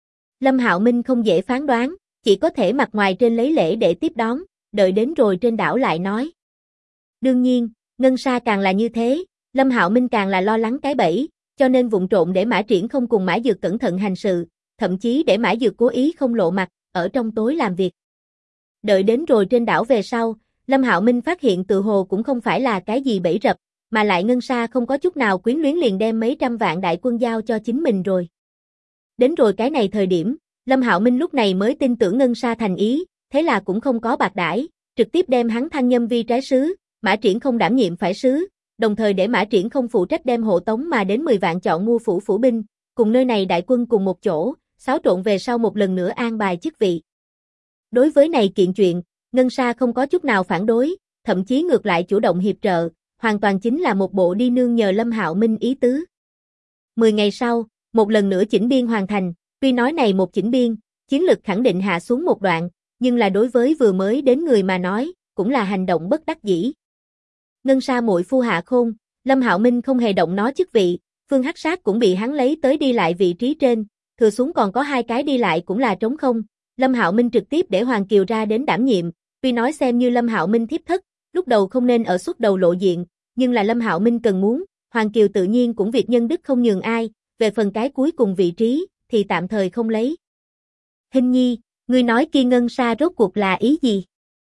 Lâm Hạo Minh không dễ phán đoán, chỉ có thể mặt ngoài trên lấy lễ để tiếp đón, đợi đến rồi trên đảo lại nói. Đương nhiên, ngân sa càng là như thế, Lâm Hạo Minh càng là lo lắng cái bẫy, cho nên vụng trộn để Mã Triển không cùng Mã Dược cẩn thận hành sự, thậm chí để Mã Dược cố ý không lộ mặt, ở trong tối làm việc. Đợi đến rồi trên đảo về sau, Lâm Hạo Minh phát hiện tự hồ cũng không phải là cái gì bẫy rập, mà lại ngân sa không có chút nào quyến luyến liền đem mấy trăm vạn đại quân giao cho chính mình rồi. Đến rồi cái này thời điểm, Lâm Hạo Minh lúc này mới tin tưởng ngân sa thành ý, thế là cũng không có bạc đãi, trực tiếp đem hắn thăng nhâm vi trái sứ, Mã Triển không đảm nhiệm phải sứ, đồng thời để Mã Triển không phụ trách đem hộ tống mà đến 10 vạn chọn mua phủ binh, cùng nơi này đại quân cùng một chỗ, xáo trộn về sau một lần nữa an bài chức vị. Đối với này kiện chuyện, ngân sa không có chút nào phản đối, thậm chí ngược lại chủ động hiệp trợ, hoàn toàn chính là một bộ đi nương nhờ Lâm Hạo Minh ý tứ. 10 ngày sau, một lần nữa chỉnh biên hoàn thành, tuy nói này một chỉnh biên, chiến lực khẳng định hạ xuống một đoạn, nhưng là đối với vừa mới đến người mà nói, cũng là hành động bất đắc dĩ. Ngân sa muội phu hạ khôn, Lâm Hạo Minh không hề động nó chức vị, Phương Hắc Sát cũng bị hắn lấy tới đi lại vị trí trên, thừa xuống còn có 2 cái đi lại cũng là trống không. Lâm Hạo Minh trực tiếp để Hoàng Kiều ra đến đảm nhiệm, tuy nói xem như Lâm Hạo Minh thiếp thất, lúc đầu không nên ở suốt đầu lộ diện, nhưng là Lâm Hạo Minh cần muốn, Hoàng Kiều tự nhiên cũng việc nhân đức không nhường ai, về phần cái cuối cùng vị trí, thì tạm thời không lấy. Hình nhi, ngươi nói kia ngân sa rốt cuộc là ý gì?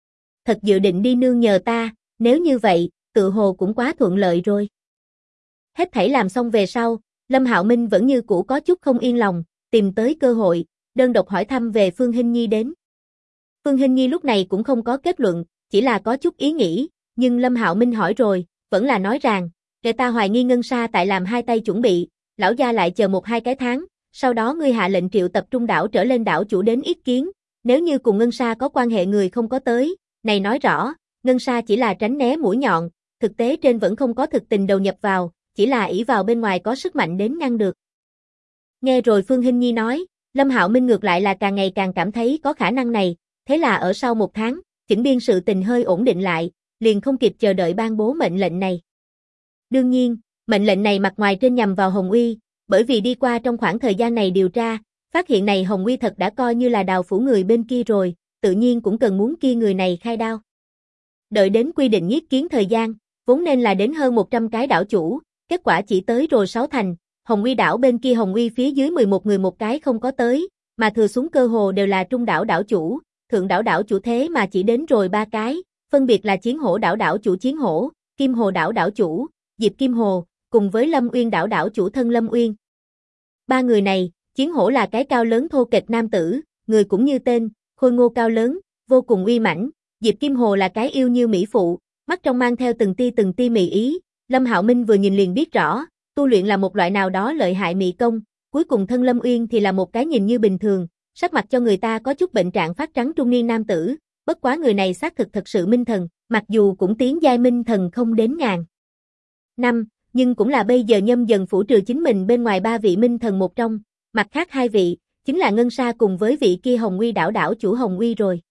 thật dự định đi nương nhờ ta, nếu như vậy, tự hồ cũng quá thuận lợi rồi. Hết thảy làm xong về sau, Lâm Hạo Minh vẫn như cũ có chút không yên lòng, tìm tới cơ hội, đơn độc hỏi thăm về Phương Hinh Nhi đến. Phương Hinh Nhi lúc này cũng không có kết luận, chỉ là có chút ý nghĩ, nhưng Lâm Hạo Minh hỏi rồi, vẫn là nói rằng, để ta hoài nghi Ngân Sa tại làm hai tay chuẩn bị, lão gia lại chờ 1-2 cái tháng, sau đó ngươi hạ lệnh triệu tập trung đảo trở lên đảo chủ đến ý kiến, nếu như cùng Ngân Sa có quan hệ người không có tới, này nói rõ, Ngân Sa chỉ là tránh né mũi nhọn, thực tế trên vẫn không có thực tình đầu nhập vào, chỉ là ỷ vào bên ngoài có sức mạnh đến ngăn được. Nghe rồi Phương Hinh Nhi nói, Lâm Hạo Minh ngược lại là càng ngày càng cảm thấy có khả năng này, thế là ở sau 1 tháng, chỉnh biên sự tình hơi ổn định lại, liền không kịp chờ đợi ban bố mệnh lệnh này. Đương nhiên, mệnh lệnh này mặt ngoài trên nhằm vào Hồng Uy, bởi vì đi qua trong khoảng thời gian này điều tra, phát hiện này Hồng Uy thật đã coi như là đào phủ người bên kia rồi, tự nhiên cũng cần muốn kia người này khai đao. Đợi đến quy định nhiếp kiến thời gian, vốn nên là đến hơn 100 cái đảo chủ, kết quả chỉ tới rồi 6 thành, Hồng Uy đảo bên kia Hồng Uy phía dưới 11 người một cái không có tới, mà thừa xuống cơ hồ đều là trung đảo đảo chủ, thượng đảo đảo chủ thế mà chỉ đến rồi 3 cái, phân biệt là Chiến Hổ đảo đảo chủ Chiến Hổ, Kim Hồ đảo đảo chủ, Diệp Kim Hồ, cùng với Lâm Uyên đảo đảo chủ thân Lâm Uyên. 3 người này, Chiến Hổ là cái cao lớn thô kệch nam tử, người cũng như tên, khôi ngô cao lớn, vô cùng uy mãnh, Diệp Kim Hồ là cái yêu như mỹ phụ, mắt trong mang theo từng tia mị ý, Lâm Hạo Minh vừa nhìn liền biết rõ, tu luyện là một loại nào đó lợi hại mị công, cuối cùng thân Lâm Uyên thì là một cái nhìn như bình thường, sắc mặt cho người ta có chút bệnh trạng phát trắng trung niên nam tử, bất quá người này xác thực thật sự minh thần, mặc dù cũng tiến giai minh thần không đến ngàn năm, nhưng cũng là bây giờ Nhâm Dần phủ trừ chính mình bên ngoài 3 vị minh thần một trong, mặt khác 2 vị, chính là Ngân Sa cùng với vị kia Hồng Uy đảo đảo chủ Hồng Uy rồi.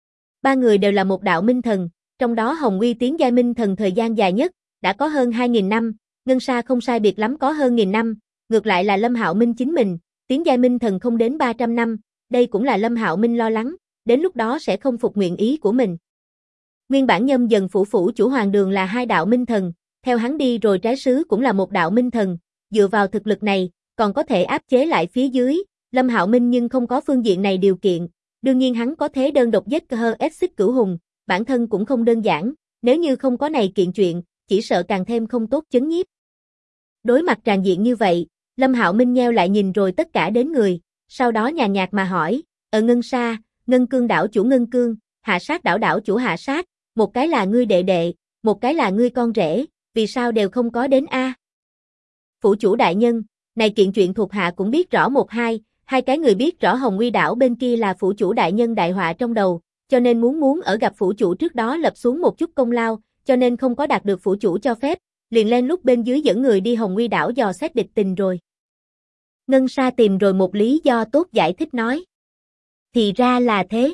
3 người đều là một đạo minh thần, trong đó Hồng Uy tiến giai minh thần thời gian dài nhất, đã có hơn 2.000 năm, Ngân Sa không sai biệt lắm có hơn 1.000 năm, ngược lại là Lâm Hạo Minh chính mình, tiến giai minh thần không đến 300 năm, đây cũng là Lâm Hạo Minh lo lắng, đến lúc đó sẽ không phục nguyện ý của mình. Nguyên bản Nhâm Dần phủ chủ hoàng đường là 2 đạo minh thần, theo hắn đi rồi trái sứ cũng là một đạo minh thần, dựa vào thực lực này, còn có thể áp chế lại phía dưới, Lâm Hạo Minh nhưng không có phương diện này điều kiện, đương nhiên hắn có thế đơn độc giết Cơ Ép Xích Cửu Hùng, bản thân cũng không đơn giản, nếu như không có này kiện chuyện, chỉ sợ càng thêm không tốt chấn nhiếp. Đối mặt tràn diện như vậy, Lâm Hạo Minh nheo lại nhìn rồi tất cả đến người, sau đó nhàn nhạt mà hỏi, Ngân Sa, Ngân Cương đảo chủ Ngân Cương, Hạ Sát đảo đảo chủ Hạ Sát, một cái là ngươi đệ đệ, một cái là ngươi con rể, vì sao đều không có đến a? Phủ chủ đại nhân, này kiện chuyện thuộc hạ cũng biết rõ 1-2, 2 cái người biết rõ Hồng Uy đảo bên kia là phủ chủ đại nhân đại họa trong đầu, cho nên muốn ở gặp phủ chủ trước đó lập xuống một chút công lao, cho nên không có đạt được phủ chủ cho phép, liền lên lúc bên dưới dẫn người đi Hồng Uy đảo dò xét địch tình rồi. Ngân Sa tìm rồi một lý do tốt giải thích nói. Thì ra là thế.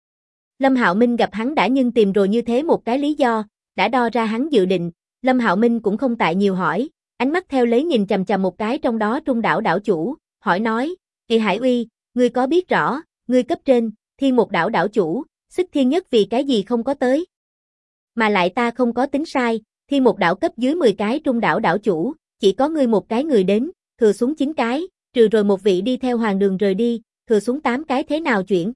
Lâm Hạo Minh gặp hắn đã nhưng tìm rồi như thế một cái lý do, đã đo ra hắn dự định, Lâm Hạo Minh cũng không tại nhiều hỏi, ánh mắt theo lấy nhìn chằm chằm một cái trong đó trung đảo đảo chủ, hỏi nói, Kỳ Hải Uy, ngươi có biết rõ, ngươi cấp trên, Thiên Một đảo đảo chủ, Xích Thiên Nhất vì cái gì không có tới? Mà lại ta không có tính sai, Thiên Một đảo cấp dưới 10 cái trung đảo đảo chủ, chỉ có ngươi một cái người đến, thừa xuống 9 cái, trừ rồi một vị đi theo hoàng đường rời đi, thừa xuống 8 cái thế nào chuyển?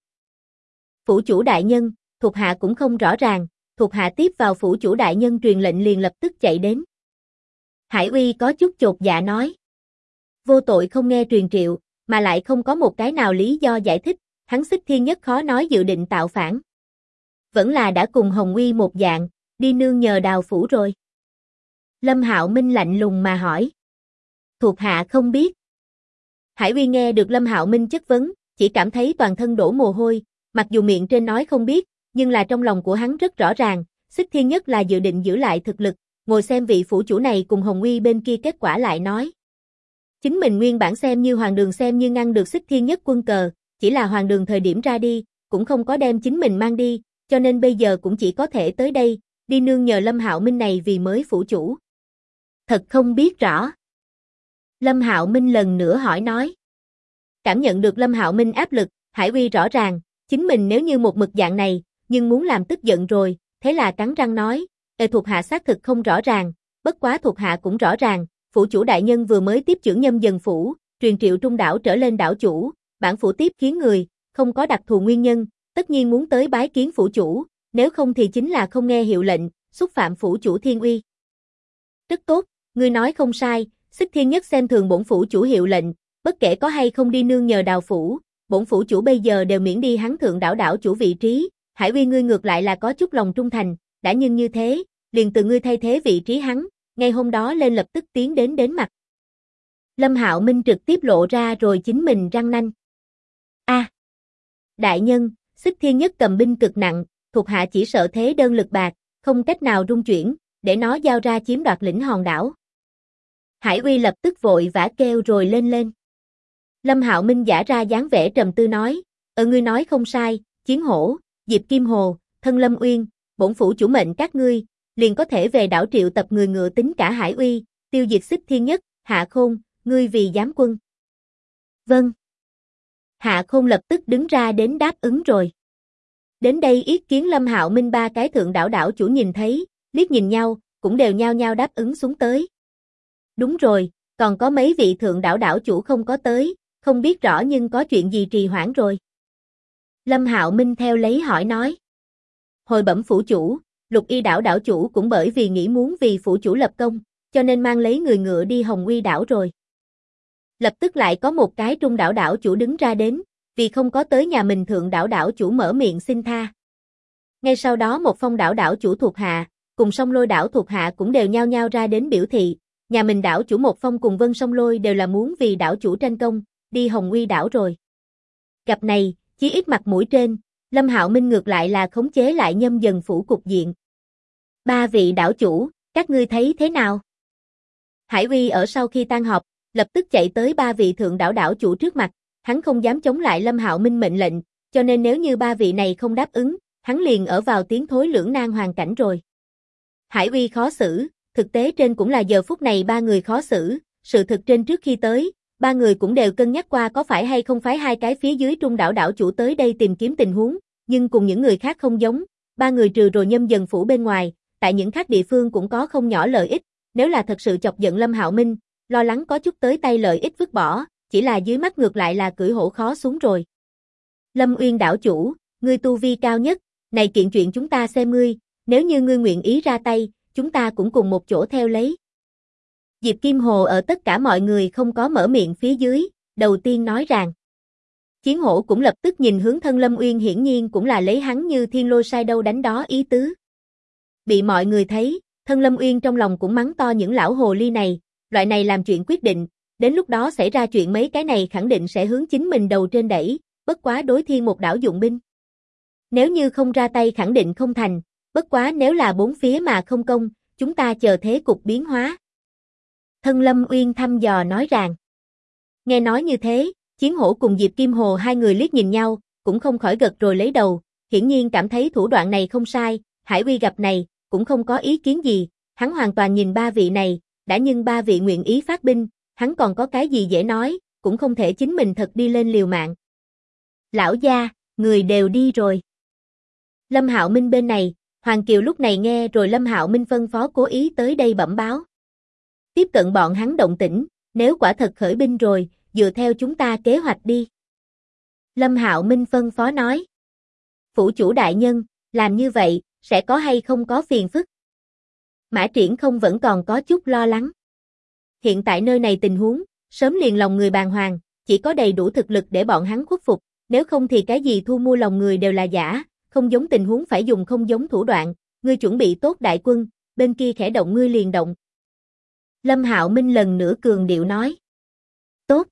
Phủ chủ đại nhân, thuộc hạ cũng không rõ ràng, thuộc hạ tiếp vào phủ chủ đại nhân truyền lệnh liền lập tức chạy đến. Hải Uy có chút chột dạ nói. Vô tội không nghe truyền triệu, mà lại không có một cái nào lý do giải thích, hắn Xích Thiên Nhất khó nói dự định tạo phản. Vẫn là đã cùng Hồng Uy một dạng, đi nương nhờ đào phủ rồi. Lâm Hạo Minh lạnh lùng mà hỏi. Thuộc hạ không biết. Hải Uy nghe được Lâm Hạo Minh chất vấn, chỉ cảm thấy toàn thân đổ mồ hôi, mặc dù miệng trên nói không biết, nhưng là trong lòng của hắn rất rõ ràng, Xích Thiên Nhất là dự định giữ lại thực lực, ngồi xem vị phủ chủ này cùng Hồng Uy bên kia kết quả lại nói. Chính mình nguyên bản xem như hoàng đường xem như ngăn được Xích Thiên Nhất quân cờ, chỉ là hoàng đường thời điểm ra đi, cũng không có đem chính mình mang đi, cho nên bây giờ cũng chỉ có thể tới đây, đi nương nhờ Lâm Hạo Minh này vì mới phủ chủ. Thật không biết rõ. Lâm Hạo Minh lần nữa hỏi nói. Cảm nhận được Lâm Hạo Minh áp lực, Hải Uy rõ ràng, chính mình nếu như một mực dạng này, nhưng muốn làm tức giận rồi, thế là cắn răng nói, thuộc hạ xác thực không rõ ràng, bất quá thuộc hạ cũng rõ ràng, phủ chủ đại nhân vừa mới tiếp chưởng Nhâm Dần phủ, truyền triệu trung đảo trở lên đảo chủ, bản phủ tiếp kiến người, không có đặc thù nguyên nhân, tất nhiên muốn tới bái kiến phủ chủ, nếu không thì chính là không nghe hiệu lệnh, xúc phạm phủ chủ thiên uy. Rất tốt, ngươi nói không sai, Xích Thiên Nhất xem thường bổn phủ chủ hiệu lệnh, bất kể có hay không đi nương nhờ Đào phủ, bổn phủ chủ bây giờ đều miễn đi hắn thượng đảo chủ vị trí, Hải Uy ngươi ngược lại là có chút lòng trung thành, đã nhưng như thế, liền từ ngươi thay thế vị trí hắn, ngay hôm đó lên lập tức tiến đến mặt. Lâm Hạo Minh trực tiếp lộ ra rồi chính mình răng nanh. Đại nhân, Xích Thiên Nhất cầm binh cực nặng, thuộc hạ chỉ sợ thế đơn lực bạc, không cách nào rung chuyển, để nó giao ra chiếm đoạt lĩnh hòn đảo. Hải Uy lập tức vội vã kêu rồi lên. Lâm Hạo Minh giả ra dáng vẻ trầm tư nói, ngươi nói không sai, Chiến Hổ, Diệp Kim Hồ, Thân Lâm Uyên, bổn phủ chủ mệnh các ngươi, liền có thể về đảo triệu tập người ngựa tính cả Hải Uy, tiêu diệt Xích Thiên Nhất, Hạ Khôn, ngươi vì giám quân. Vâng. Hạ Khôn lập tức đứng ra đến đáp ứng rồi. Đến đây ý kiến Lâm Hạo Minh ba cái thượng đảo chủ nhìn thấy, liếc nhìn nhau, cũng đều nhao nhao đáp ứng xuống tới. Đúng rồi, còn có mấy vị thượng đảo chủ không có tới, không biết rõ nhưng có chuyện gì trì hoãn rồi. Lâm Hạo Minh theo lấy hỏi nói. Hồi bẩm phủ chủ, Lục Y đảo chủ cũng bởi vì nghĩ muốn vì phủ chủ lập công, cho nên mang lấy người ngựa đi Hồng Uy đảo rồi. Lập tức lại có một cái trung đảo chủ đứng ra đến, vì không có tới nhà mình thượng đảo chủ mở miệng xin tha. Ngay sau đó một phong đảo chủ thuộc hạ, cùng Song Lôi đảo thuộc hạ cũng đều nhao nhao ra đến biểu thị, nhà mình đảo chủ một phong cùng Vân Song Lôi đều là muốn vì đảo chủ tranh công, đi Hồng Uy đảo rồi. Gặp này, chí ít mặt mũi trên, Lâm Hạo Minh ngược lại là khống chế lại Nhâm Dần phủ cục diện. Ba vị đảo chủ, các ngươi thấy thế nào? Hải Uy ở sau khi tan họp, lập tức chạy tới ba vị thượng đảo chủ trước mặt, hắn không dám chống lại Lâm Hạo Minh mệnh lệnh, cho nên nếu như ba vị này không đáp ứng, hắn liền ở vào tiến thối lưỡng nan hoàn cảnh rồi. Hải Uy khó xử, thực tế trên cũng là giờ phút này ba người khó xử, sự thực trên trước khi tới, ba người cũng đều cân nhắc qua có phải hay không phái hai cái phía dưới trung đảo chủ tới đây tìm kiếm tình huống, nhưng cùng những người khác không giống, ba người trừ rồi Nhâm Dần phủ bên ngoài, tại những khác địa phương cũng có không nhỏ lợi ích, nếu là thật sự chọc giận Lâm Hạo Minh, lo lắng có chút tới tay lợi ích vứt bỏ, chỉ là dưới mắt ngược lại là cưỡi hổ khó xuống rồi. Lâm Uyên đảo chủ, ngươi tu vi cao nhất, này kiện chuyện chúng ta xem ngươi, nếu như ngươi nguyện ý ra tay, chúng ta cũng cùng một chỗ theo lấy. Diệp Kim Hồ ở tất cả mọi người không có mở miệng phía dưới, đầu tiên nói rằng. Chiến Hổ cũng lập tức nhìn hướng Thân Lâm Uyên, hiển nhiên cũng là lấy hắn như thiên lôi sai đâu đánh đó ý tứ. Bị mọi người thấy, Thân Lâm Uyên trong lòng cũng mắng to những lão hồ ly này, loại này làm chuyện quyết định, đến lúc đó xảy ra chuyện mấy cái này khẳng định sẽ hướng chính mình đầu trên đẩy, bất quá đối thiên một đảo dụng binh. Nếu như không ra tay khẳng định không thành, bất quá nếu là bốn phía mà không công, chúng ta chờ thế cục biến hóa. Thân Lâm Uyên thăm dò nói rằng. Nghe nói như thế, Chiến Hổ cùng Diệp Kim Hồ hai người liếc nhìn nhau, cũng không khỏi gật rồi lấy đầu, hiển nhiên cảm thấy thủ đoạn này không sai, Hải Uy gặp này, cũng không có ý kiến gì, hắn hoàn toàn nhìn ba vị này, đã nhưng ba vị nguyện ý phát binh, hắn còn có cái gì dễ nói, cũng không thể chính mình thật đi lên liều mạng. Lão gia, người đều đi rồi. Lâm Hạo Minh bên này, Hoàng Kiều lúc này nghe rồi Lâm Hạo Minh phân phó cố ý tới đây bẩm báo. Tiếp cận bọn hắn động tĩnh, nếu quả thật khởi binh rồi, dựa theo chúng ta kế hoạch đi. Lâm Hạo Minh phân phó nói. Phủ chủ đại nhân, làm như vậy, sẽ có hay không có phiền phức? Mã Triển không vẫn còn có chút lo lắng. Hiện tại nơi này tình huống, sớm liền lòng người bàng hoàng, chỉ có đầy đủ thực lực để bọn hắn khuất phục, nếu không thì cái gì thu mua lòng người đều là giả, không giống tình huống phải dùng không giống thủ đoạn, ngươi chuẩn bị tốt đại quân, bên kia khẽ động ngươi liền động. Lâm Hạo Minh lần nữa cường điệu nói. Tốt.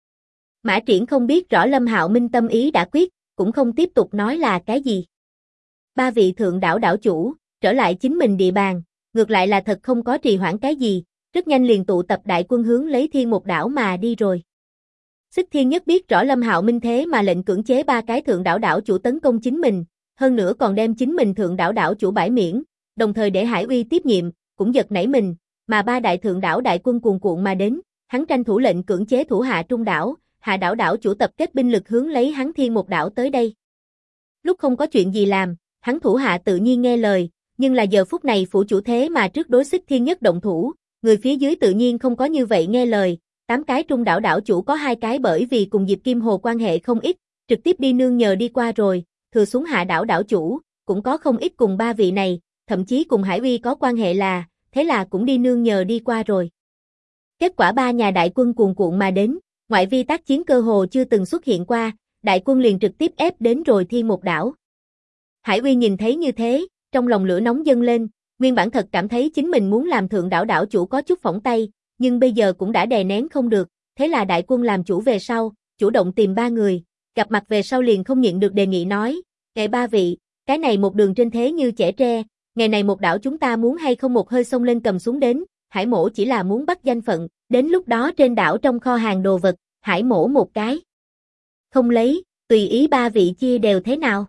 Mã Triển không biết rõ Lâm Hạo Minh tâm ý đã quyết, cũng không tiếp tục nói là cái gì. Ba vị thượng đảo chủ, trở lại chính mình địa bàn, ngược lại là thật không có trì hoãn cái gì, rất nhanh liền tụ tập đại quân hướng lấy Thiên một đảo mà đi rồi. Xích Thiên Nhất biết rõ Lâm Hạo Minh thế mà lệnh cưỡng chế ba cái thượng đảo chủ tấn công chính mình, hơn nữa còn đem chính mình thượng đảo chủ bãi miễn, đồng thời để Hải Uy tiếp nhiệm, cũng giật nảy mình, mà ba đại thượng đảo đại quân cuồn cuộn mà đến, hắn tranh thủ lệnh cưỡng chế thủ hạ trung đảo, hạ đảo chủ tập kết binh lực hướng lấy hắn Thiên một đảo tới đây. Lúc không có chuyện gì làm, hắn thủ hạ tự nhiên nghe lời, nhưng là giờ phút này phủ chủ thế mà trước đối Xích Thiên Nhất động thủ, người phía dưới tự nhiên không có như vậy nghe lời, 8 cái trung đảo chủ có 2 cái bởi vì cùng Diệp Kim Hồ quan hệ không ít, trực tiếp đi nương nhờ đi qua rồi, thừa xuống hạ đảo chủ, cũng có không ít cùng ba vị này, thậm chí cùng Hải Uy có quan hệ thế là cũng đi nương nhờ đi qua rồi. Kết quả ba nhà đại quân cuồn cuộn mà đến, ngoại vi tác chiến cơ hồ chưa từng xuất hiện qua, đại quân liền trực tiếp ép đến rồi Thiên Một đảo. Hải Uy nhìn thấy như thế, trong lòng lửa nóng dâng lên, nguyên bản thật cảm thấy chính mình muốn làm thượng đảo đảo chủ có chút phỏng tay, nhưng bây giờ cũng đã đè nén không được, thế là đại quân làm chủ về sau, chủ động tìm ba người, gặp mặt về sau liền không nhịn được đề nghị nói, kệ ba vị, cái này một đường trên thế như chẻ tre, ngày này một đảo chúng ta muốn hay không một hơi xông lên cầm xuống đến, Hải mỗ chỉ là muốn bắt danh phận, đến lúc đó trên đảo trong kho hàng đồ vật, Hải mỗ một cái. Không lấy, tùy ý ba vị chia đều thế nào.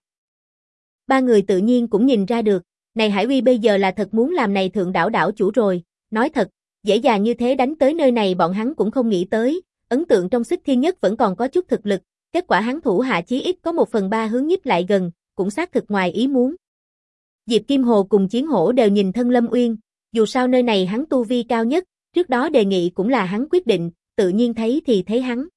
Ba người tự nhiên cũng nhìn ra được, này Hải Uy bây giờ là thật muốn làm này thượng đảo đảo chủ rồi, nói thật, dễ dàng như thế đánh tới nơi này bọn hắn cũng không nghĩ tới, ấn tượng trong Xích Thiên Nhất vẫn còn có chút thực lực, kết quả hắn thủ hạ chí ít có 1/3 hướng nhích lại gần, cũng xác thực ngoài ý muốn. Diệp Kim Hồ cùng Chiến Hổ đều nhìn thân Lâm Uyên, dù sao nơi này hắn tu vi cao nhất, trước đó đề nghị cũng là hắn quyết định, tự nhiên thấy thì thấy hắn.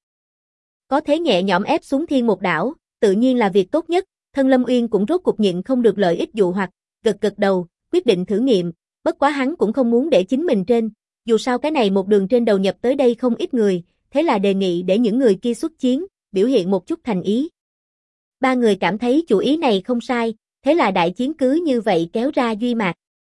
Có thế nhẹ nhõm ép xuống Thiên Một đảo, tự nhiên là việc tốt nhất, thân Lâm Uyên cũng rốt cuộc nhịn không được lợi ích dụ hoặc, gật gật đầu, quyết định thử nghiệm, bất quá hắn cũng không muốn để chính mình trên, dù sao cái này một đường trên đầu nhập tới đây không ít người, thế là đề nghị để những người kia xuất chiến, biểu hiện một chút thành ý. Ba người cảm thấy chủ ý này không sai, thế là đại chiến cứ như vậy kéo ra duy mạc.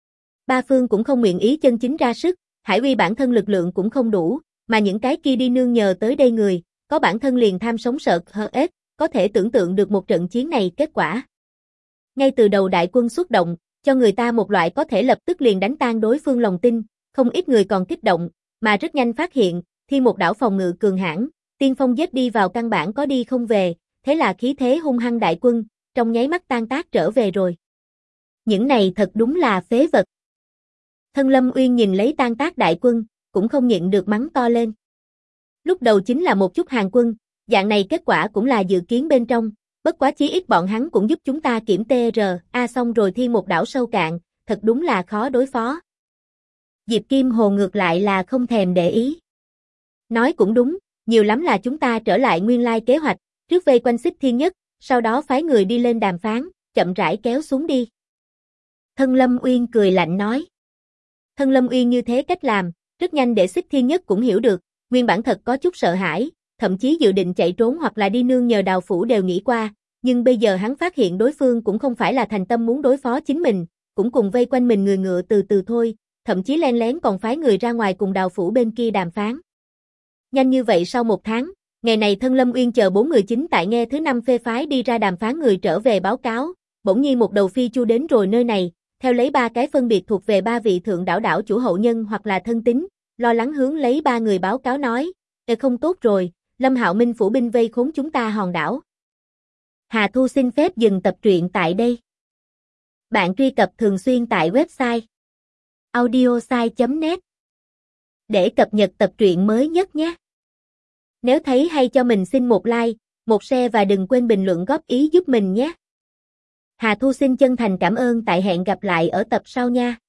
Ba phương cũng không nguyện ý chân chính ra sức, Hải Uy bản thân lực lượng cũng không đủ, mà những cái kia đi nương nhờ tới đây người, có bản thân liền tham sống sợ chết, có thể tưởng tượng được một trận chiến này kết quả. Ngay từ đầu đại quân xuất động, cho người ta một loại có thể lập tức liền đánh tan đối phương lòng tin, không ít người còn kích động, mà rất nhanh phát hiện, Thiên Một đảo phòng ngự cường hãn, tiên phong giết đi vào căn bản có đi không về, thế là khí thế hung hăng đại quân, trong nháy mắt tan tác trở về rồi. Những này thật đúng là phế vật. Thân Lâm Uyên nhìn lấy tan tác đại quân, cũng không nhịn được mắng to lên. Lúc đầu chính là một chút hàng quân, dạng này kết quả cũng là dự kiến bên trong, bất quá chí ít bọn hắn cũng giúp chúng ta kiểm TRA xong rồi Thiên Một đảo sâu cạn, thật đúng là khó đối phó. Diệp Kim Hồ ngược lại là không thèm để ý. Nói cũng đúng, nhiều lắm là chúng ta trở lại nguyên lai kế hoạch, trước vây quanh Xích Thiên Nhất, sau đó phái người đi lên đàm phán, chậm rãi kéo xuống đi. Thân Lâm Uyên cười lạnh nói. Thân Lâm Uyên như thế cách làm, rất nhanh để Xích Thiên Nhất cũng hiểu được, nguyên bản thật có chút sợ hãi, thậm chí dự định chạy trốn hoặc là đi nương nhờ Đào Phủ đều nghĩ qua, nhưng bây giờ hắn phát hiện đối phương cũng không phải là thành tâm muốn đối phó chính mình, cũng cùng vây quanh mình người ngựa từ từ thôi, thậm chí len lén còn phái người ra ngoài cùng Đào Phủ bên kia đàm phán. Nhanh như vậy sau 1 tháng, ngày này thân Lâm Uyên chờ 4 người chính tại nghe thứ 5 phê phái đi ra đàm phán người trở về báo cáo, bỗng nhiên một đầu phi chu đến rồi nơi này, theo lấy 3 cái phân biệt thuộc về 3 vị thượng đảo đảo chủ hậu nhân hoặc là thân tín, lo lắng hướng lấy 3 người báo cáo nói, không tốt rồi, Lâm Hạo Minh phủ binh vây khốn chúng ta hòn đảo. Hà Thu xin phép dừng tập truyện tại đây. Bạn truy cập thường xuyên tại website audiosai.net để cập nhật tập truyện mới nhất nhé. Nếu thấy hay cho mình xin một like, một share và đừng quên bình luận góp ý giúp mình nhé. Hà Thu xin chân thành cảm ơn, tại hẹn gặp lại ở tập sau nha.